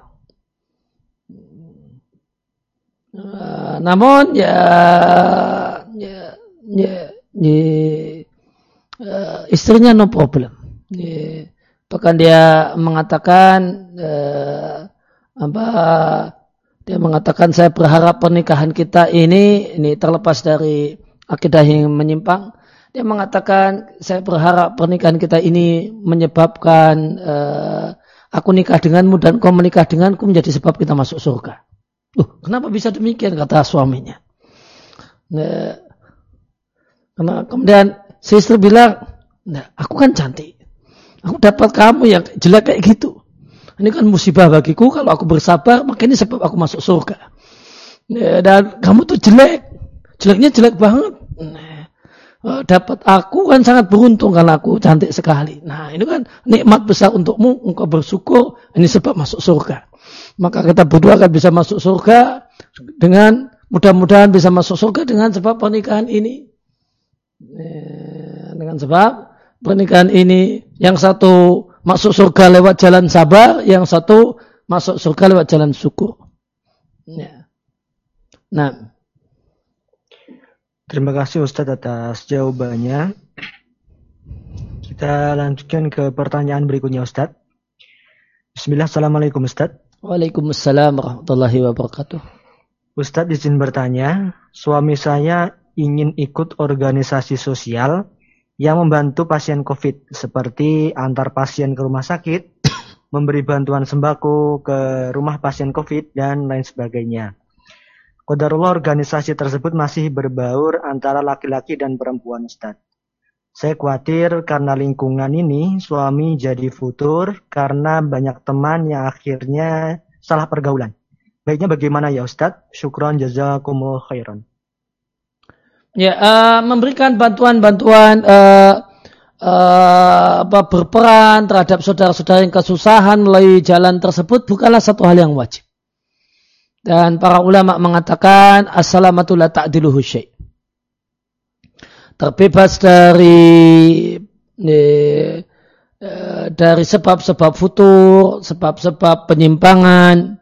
Uh, namun ya, ya, ya, ya uh, istrinya no problem. Ya, bahkan dia mengatakan uh, apa dia mengatakan saya berharap pernikahan kita ini ini terlepas dari akidah yang menyimpang. Dia mengatakan saya berharap pernikahan kita ini menyebabkan uh, aku nikah denganmu dan kau menikah denganku menjadi sebab kita masuk surga. Uh, kenapa bisa demikian kata suaminya? Nah, karena kemudian si istri bilang, nah, aku kan cantik, aku dapat kamu yang jelek kayak gitu. Ini kan musibah bagiku, kalau aku bersabar, maka ini sebab aku masuk surga. Ya, dan kamu tuh jelek. Jeleknya jelek banget. Nah, dapat aku kan sangat beruntung karena aku cantik sekali. Nah, ini kan nikmat besar untukmu, engkau bersyukur, ini sebab masuk surga. Maka kita berdua akan bisa masuk surga dengan, mudah-mudahan bisa masuk surga dengan sebab pernikahan ini. Ya, dengan sebab pernikahan ini, yang satu masuk surga lewat jalan sabar, yang satu masuk surga lewat jalan syukur. Ya. Nah, terima kasih Ustadz atas jawabannya. Kita lanjutkan ke pertanyaan berikutnya Ustadz. Bismillah, Assalamualaikum Ustadz. Waalaikumsalam warahmatullahi wabarakatuh. Ustadz izin bertanya, suami saya ingin ikut organisasi sosial yang membantu pasien COVID, seperti antar pasien ke rumah sakit, memberi bantuan sembako ke rumah pasien COVID, dan lain sebagainya. Qadarullah organisasi tersebut masih berbaur antara laki-laki dan perempuan Ustadz. Saya khawatir karena lingkungan ini suami jadi futur karena banyak teman yang akhirnya salah pergaulan. Baiknya bagaimana ya Ustadz? Syukron jazakumullah khairan. Ya, uh, memberikan bantuan-bantuan uh, uh, apa, berperan terhadap saudara-saudara yang kesusahan melalui jalan tersebut bukanlah satu hal yang wajib. Dan para ulama mengatakan as-salamatu la ta'diluhu syai'. Terbebas dari eh, dari sebab-sebab futur, sebab-sebab penyimpangan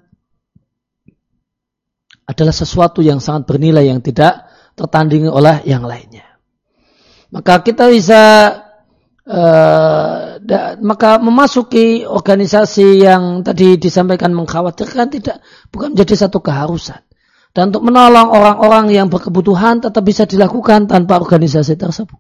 adalah sesuatu yang sangat bernilai yang tidak tertandingi oleh yang lainnya. Maka kita bisa uh, da, maka memasuki organisasi yang tadi disampaikan mengkhawatirkan tidak bukan menjadi satu keharusan. Dan untuk menolong orang-orang yang berkebutuhan tetap bisa dilakukan tanpa organisasi tersebut.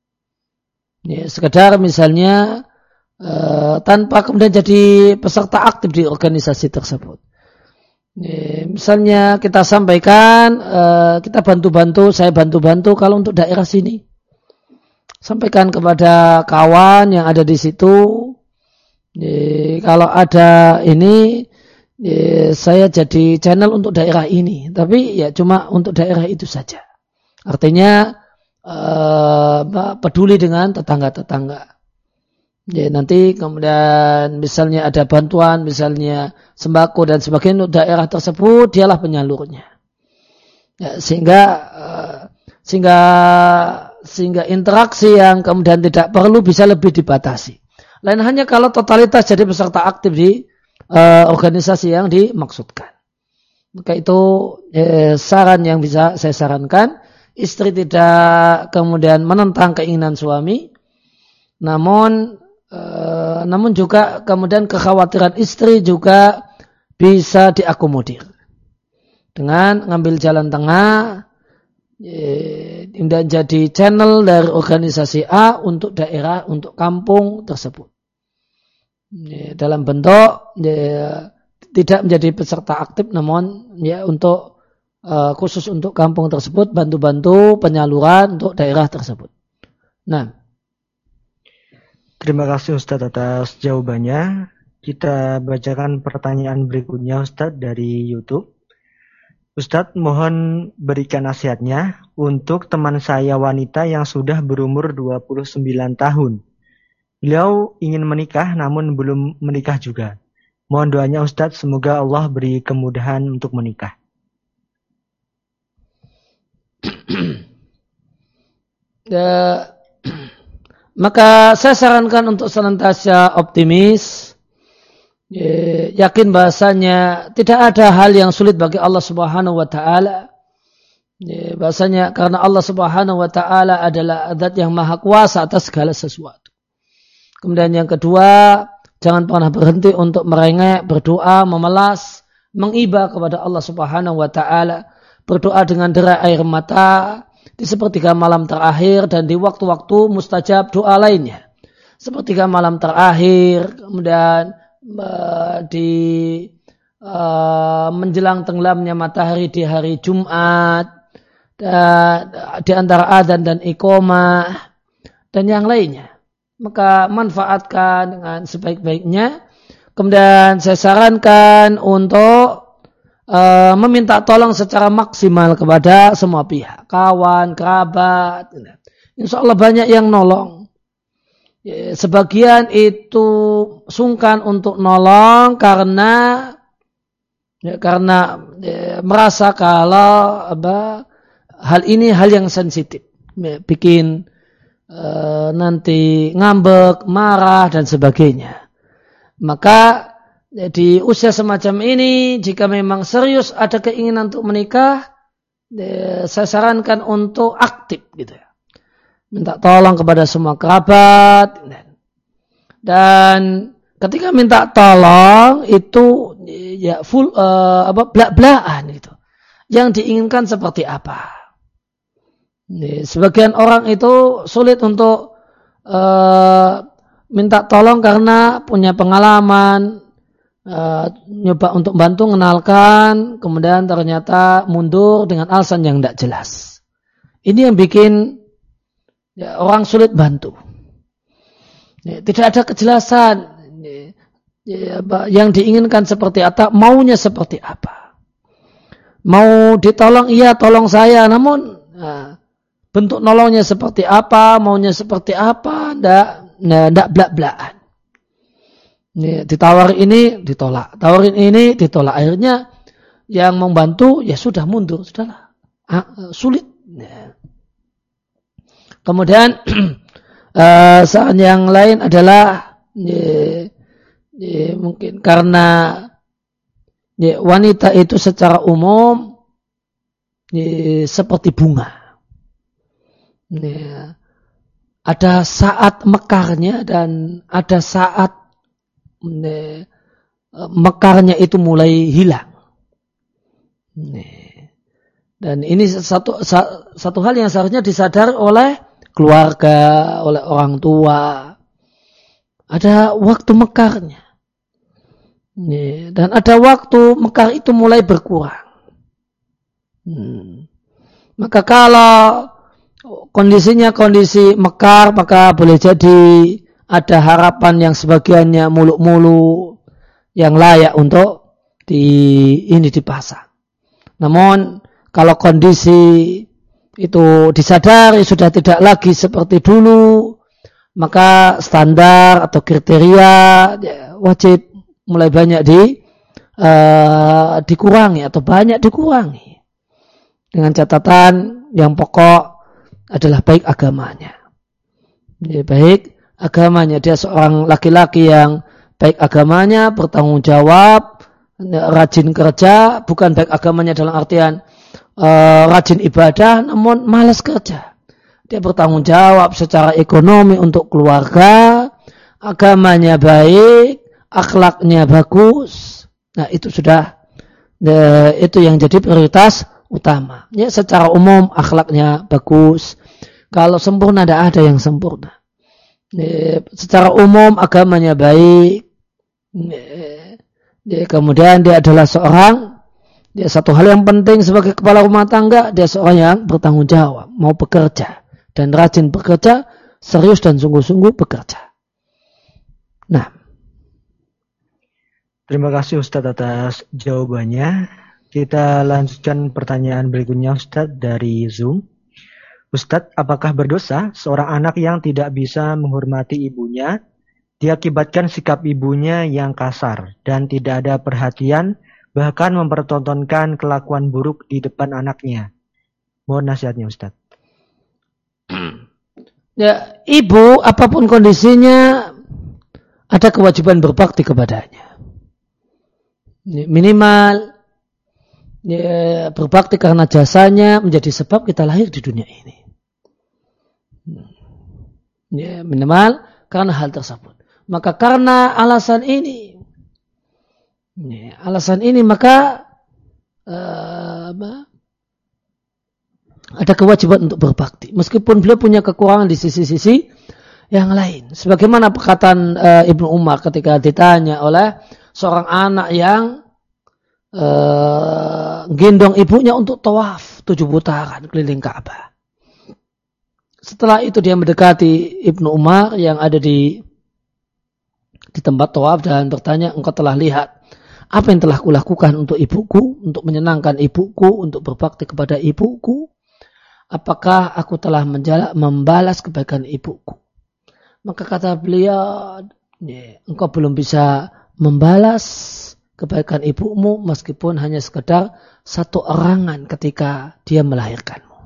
Ya, sekedar misalnya uh, tanpa kemudian jadi peserta aktif di organisasi tersebut. Ya, misalnya kita sampaikan, uh, kita bantu-bantu, saya bantu-bantu kalau untuk daerah sini. Sampaikan kepada kawan yang ada di situ. Ya, kalau ada ini, ya, saya jadi channel untuk daerah ini. Tapi ya cuma untuk daerah itu saja. Artinya uh, peduli dengan tetangga-tetangga. Ya, nanti kemudian misalnya ada bantuan, misalnya sembako dan sebagainya untuk daerah tersebut, dialah penyalurnya. Ya, sehingga uh, sehingga sehingga interaksi yang kemudian tidak perlu bisa lebih dibatasi. Lain hanya kalau totalitas jadi peserta aktif di uh, organisasi yang dimaksudkan. Maka itu eh, saran yang bisa saya sarankan, istri tidak kemudian menentang keinginan suami, namun Uh, namun juga kemudian kekhawatiran istri juga bisa diakomodir dengan ngambil jalan tengah, eh, dan jadi channel dari organisasi A untuk daerah, untuk kampung tersebut, eh, dalam bentuk eh, tidak menjadi peserta aktif, namun ya untuk uh, khusus untuk kampung tersebut, bantu-bantu penyaluran untuk daerah tersebut. Nah, terima kasih Ustadz atas jawabannya. Kita bacakan pertanyaan berikutnya Ustadz dari YouTube. Ustadz, mohon berikan nasihatnya untuk teman saya wanita yang sudah berumur dua puluh sembilan tahun. Beliau ingin menikah namun belum menikah juga. Mohon doanya Ustadz, semoga Allah beri kemudahan untuk menikah. Ya, maka saya sarankan untuk senantiasa optimis, yakin bahasanya tidak ada hal yang sulit bagi Allah Subhanahu wa taala. Bahasanya karena Allah Subhanahu wa taala adalah zat yang maha kuasa atas segala sesuatu. Kemudian yang kedua, jangan pernah berhenti untuk merengek, berdoa, memelas, mengiba kepada Allah Subhanahu wa taala, berdoa dengan derai air mata di sepertiga malam terakhir dan di waktu-waktu mustajab doa lainnya. Sepertiga malam terakhir, kemudian uh, di uh, menjelang tenggelamnya matahari di hari Jumat, dan di antara adzan dan iqamah dan yang lainnya. Maka manfaatkan dengan sebaik-baiknya. Kemudian saya sarankan untuk Uh, meminta tolong secara maksimal kepada semua pihak, kawan, kerabat. Insya Allah banyak yang nolong. Ya, sebagian itu sungkan untuk nolong karena ya, karena ya, merasa kalau apa, hal ini hal yang sensitif, ya, bikin uh, nanti ngambek, marah dan sebagainya. Maka di usia semacam ini, jika memang serius ada keinginan untuk menikah, saya sarankan untuk aktif, gitu ya. Minta tolong kepada semua kerabat, dan ketika minta tolong itu ya full uh, apa belak-belakan gitu. Yang diinginkan seperti apa? Sebagian orang itu sulit untuk uh, minta tolong karena punya pengalaman. Uh, nyoba untuk bantu mengenalkan, kemudian ternyata mundur dengan alasan yang tidak jelas. Ini yang bikin ya, orang sulit bantu. Ya, tidak ada kejelasan. Ya, ya, yang diinginkan seperti apa, maunya seperti apa. Mau ditolong, iya tolong saya, namun nah, bentuk nolongnya seperti apa, maunya seperti apa, ndak ndak blak-blakan. Ya, ditawar ini ditolak, tawarin ini ditolak. Akhirnya yang membantu ya sudah mundur, sudahlah, ah, sulit. Ya. Kemudian uh, saat yang lain adalah ya, ya, mungkin karena ya, wanita itu secara umum ya, seperti bunga. Ya, ada saat mekarnya dan ada saat mekarnya itu mulai hilang. Dan ini satu satu hal yang seharusnya disadari oleh keluarga, oleh orang tua. Ada waktu mekarnya. Dan ada waktu mekar itu mulai berkurang. Maka kalau kondisinya kondisi mekar, maka boleh jadi ada harapan yang sebagiannya muluk-muluk yang layak untuk di ini dipasang. Namun kalau kondisi itu disadari sudah tidak lagi seperti dulu, maka standar atau kriteria ya, wajib mulai banyak di uh, dikurangi atau banyak dikurangi dengan catatan yang pokok adalah baik agamanya. Ya, baik agamanya, dia seorang laki-laki yang baik agamanya, bertanggung jawab, rajin kerja, bukan baik agamanya dalam artian uh, rajin ibadah, namun malas kerja. Dia bertanggung jawab secara ekonomi untuk keluarga, agamanya baik, akhlaknya bagus. Nah itu sudah, uh, itu yang jadi prioritas utama. Ya, secara umum akhlaknya bagus. Kalau sempurna tidak ada yang sempurna. Secara umum agamanya baik, kemudian dia adalah seorang, dia satu hal yang penting sebagai kepala rumah tangga, dia seorang yang bertanggung jawab, mau bekerja dan rajin bekerja, serius dan sungguh-sungguh bekerja. Nah, terima kasih Ustadz atas jawabannya. Kita lanjutkan pertanyaan berikutnya Ustadz dari Zoom. Ustadz, apakah berdosa seorang anak yang tidak bisa menghormati ibunya diakibatkan sikap ibunya yang kasar dan tidak ada perhatian, bahkan mempertontonkan kelakuan buruk di depan anaknya? Mohon nasihatnya Ustadz. Ya, ibu apapun kondisinya ada kewajiban berbakti kepadanya. Minimal ya, berbakti karena jasanya menjadi sebab kita lahir di dunia ini. Ya, minimal karena hal tersebut. Maka karena alasan ini, ya, alasan ini maka uh, ada kewajiban untuk berbakti. Meskipun beliau punya kekurangan di sisi-sisi yang lain. Sebagaimana perkataan uh, Ibnu Umar ketika ditanya oleh seorang anak yang Uh, gendong ibunya untuk tawaf tujuh putaran keliling Ka'bah. Setelah itu dia mendekati Ibnu Umar yang ada di di tempat tawaf dan bertanya, engkau telah lihat apa yang telah kulakukan untuk ibuku, untuk menyenangkan ibuku, untuk berbakti kepada ibuku? Apakah aku telah menjala, membalas kebaikan ibuku? Maka kata beliau, engkau belum bisa membalas kebaikan ibumu meskipun hanya sekedar satu erangan ketika dia melahirkanmu.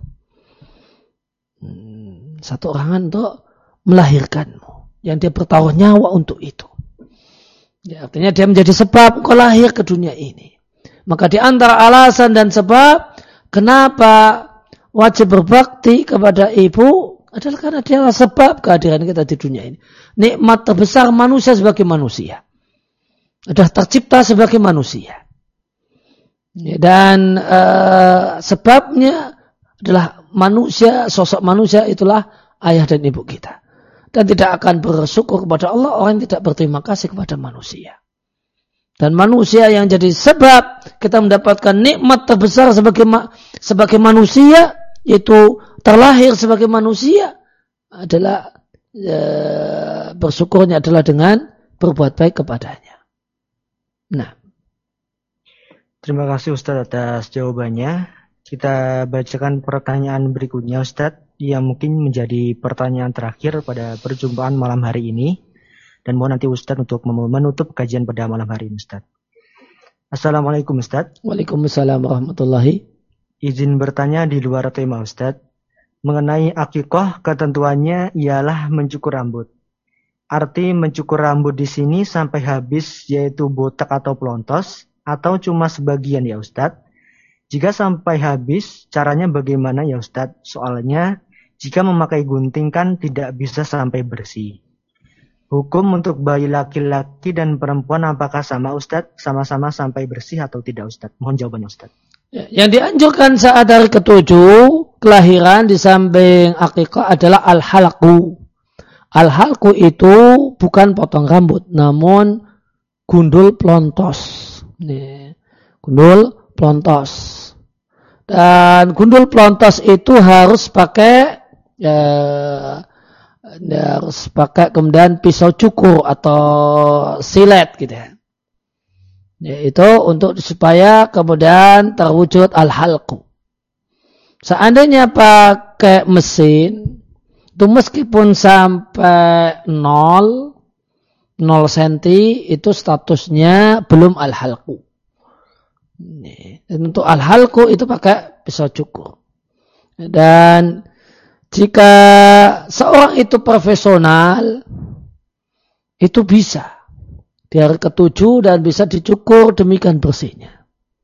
Hmm, satu erangan untuk melahirkanmu. Yang dia bertaruh nyawa untuk itu. Ya, artinya dia menjadi sebab kau lahir ke dunia ini. Maka di antara alasan dan sebab kenapa wajib berbakti kepada ibu adalah karena dia adalah sebab kehadiran kita di dunia ini. Nikmat terbesar manusia sebagai manusia. Sudah tercipta sebagai manusia. Dan uh, sebabnya adalah manusia, sosok manusia itulah ayah dan ibu kita. Dan tidak akan bersyukur kepada Allah orang yang tidak berterima kasih kepada manusia. Dan manusia yang jadi sebab kita mendapatkan nikmat terbesar sebagai ma- sebagai manusia, yaitu terlahir sebagai manusia, adalah uh, bersyukurnya adalah dengan berbuat baik kepadanya. Nah. Terima kasih Ustadz atas jawabannya. Kita bacakan pertanyaan berikutnya Ustadz, yang mungkin menjadi pertanyaan terakhir pada perjumpaan malam hari ini. Dan mohon nanti Ustadz untuk menutup kajian pada malam hari ini Ustadz. Assalamualaikum Ustadz. Waalaikumsalam warahmatullahi. Izin bertanya di luar tema Ustadz. Mengenai akikoh, ketentuannya ialah mencukur rambut. Arti mencukur rambut di sini sampai habis, yaitu botak atau pelontos, atau cuma sebagian ya Ustadz? Jika sampai habis, caranya bagaimana ya Ustadz? Soalnya, jika memakai gunting kan tidak bisa sampai bersih. Hukum untuk bayi laki-laki dan perempuan apakah sama Ustadz? Sama-sama sampai bersih atau tidak Ustadz? Mohon jawabannya Ustadz. Yang dianjurkan saat hari ketujuh, kelahiran di samping akikah adalah al-halqu. Al-halqu itu bukan potong rambut, namun gundul pelontos. Nih, gundul pelontos. Dan gundul pelontos itu harus pakai ya, harus pakai kemudian pisau cukur atau silet gitu ya. Yaitu untuk supaya kemudian terwujud al-halqu. Seandainya pakai mesin, itu meskipun sampai nol, nol senti, itu statusnya belum al-halqu. Dan untuk al-halqu itu pakai pisau cukur. Dan jika seorang itu profesional, itu bisa di hari ketujuh dan bisa dicukur demikian bersihnya.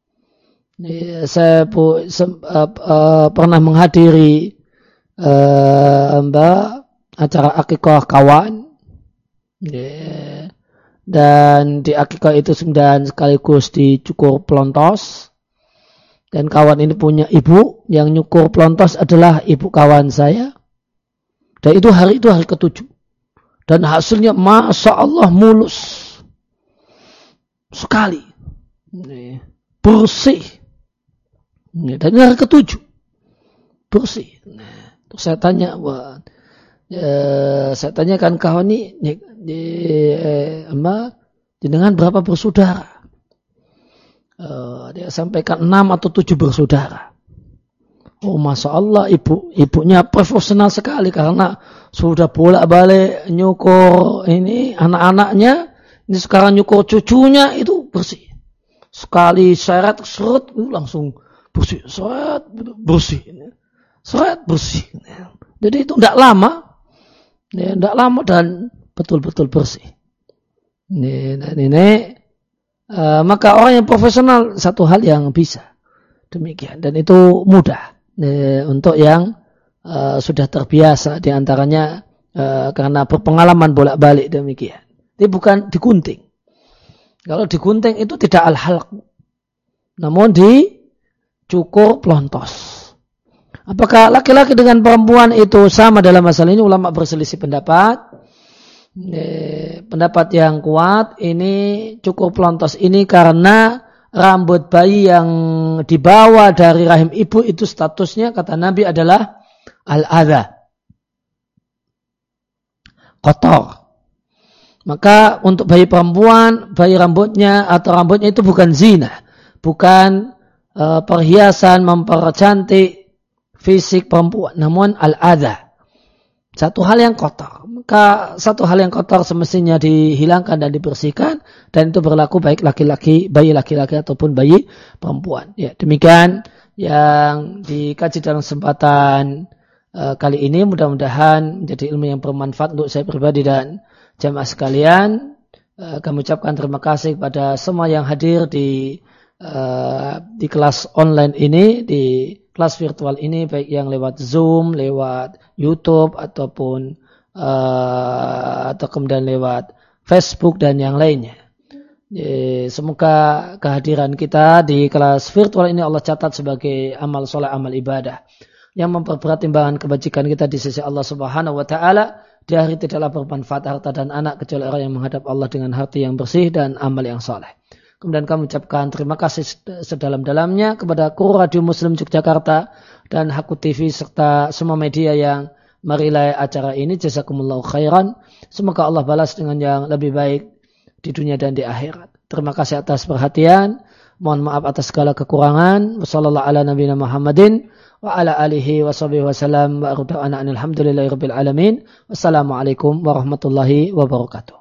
Ini, saya pu, se, uh, uh, pernah menghadiri uh, mbak, acara akikah kawan. Ini, dan di akikah itu sembilan sekaligus dicukur pelontos. Dan kawan ini punya ibu yang nyukur pelontos adalah ibu kawan saya. Dan itu hari itu hari ketujuh. Dan hasilnya Masya Allah mulus. Sekali. Bersih. Dan ini hari ketujuh. Bersih. Terus saya tanya, wah, ya, saya tanyakan kawan ini, di, eh, emak, dengan berapa bersaudara? Uh, dia sampaikan enam atau tujuh bersaudara. Oh Masya Allah, ibu ibunya profesional sekali karena sudah bolak-balik nyukur ini anak-anaknya, ini sekarang nyukur cucunya itu bersih. Sekali seret serut langsung bersih, seret bersih, seret bersih. Jadi itu tidak lama, tidak lama dan betul-betul bersih. Ini, ini Uh, maka orang yang profesional satu hal yang bisa demikian dan itu mudah uh, untuk yang uh, sudah terbiasa diantaranya uh, karena berpengalaman bolak-balik demikian. Ini bukan digunting. Kalau digunting itu tidak al-halq, namun dicukur pelontos. Apakah laki-laki dengan perempuan itu sama dalam masalah ini? Ulama berselisih pendapat. Eh, pendapat yang kuat ini cukur pelontos ini karena rambut bayi yang dibawa dari rahim ibu itu statusnya kata Nabi adalah al-adha, kotor. Maka untuk bayi perempuan, bayi rambutnya atau rambutnya itu bukan zina, bukan uh, perhiasan mempercantik fisik perempuan, namun al-adha, satu hal yang kotor. Maka satu hal yang kotor semestinya dihilangkan dan dibersihkan, dan itu berlaku baik laki-laki, bayi laki-laki ataupun bayi perempuan. Ya, demikian yang dikaji dalam kesempatan uh, kali ini, mudah-mudahan menjadi ilmu yang bermanfaat untuk saya pribadi dan jamaah sekalian. Uh, kami ucapkan terima kasih kepada semua yang hadir di uh, di kelas online ini, di kelas virtual ini, baik yang lewat Zoom, lewat YouTube ataupun Uh, atau kemudian lewat Facebook dan yang lainnya. Jadi, semoga kehadiran kita di kelas virtual ini Allah catat sebagai amal soleh, amal ibadah yang memperberat timbangan kebajikan kita di sisi Allah Subhanahu wa taala. Di hari tidaklah bermanfaat harta dan anak kecuali orang yang menghadap Allah dengan hati yang bersih dan amal yang soleh. Kemudian kami ucapkan terima kasih sedalam-dalamnya kepada Kru Radio Muslim Yogyakarta dan Haku T V serta semua media yang merilai acara ini. Jazakumullahu khairan. Semoga Allah balas dengan yang lebih baik di dunia dan di akhirat. Terima kasih atas perhatian. Mohon maaf atas segala kekurangan. Wassallallahu ala nabiyina Muhammadin wa ala alihi wa sahbihi wasallam wa aruda'ana alhamdulillahi rabbil alamin. Wassalamualaikum warahmatullahi wabarakatuh.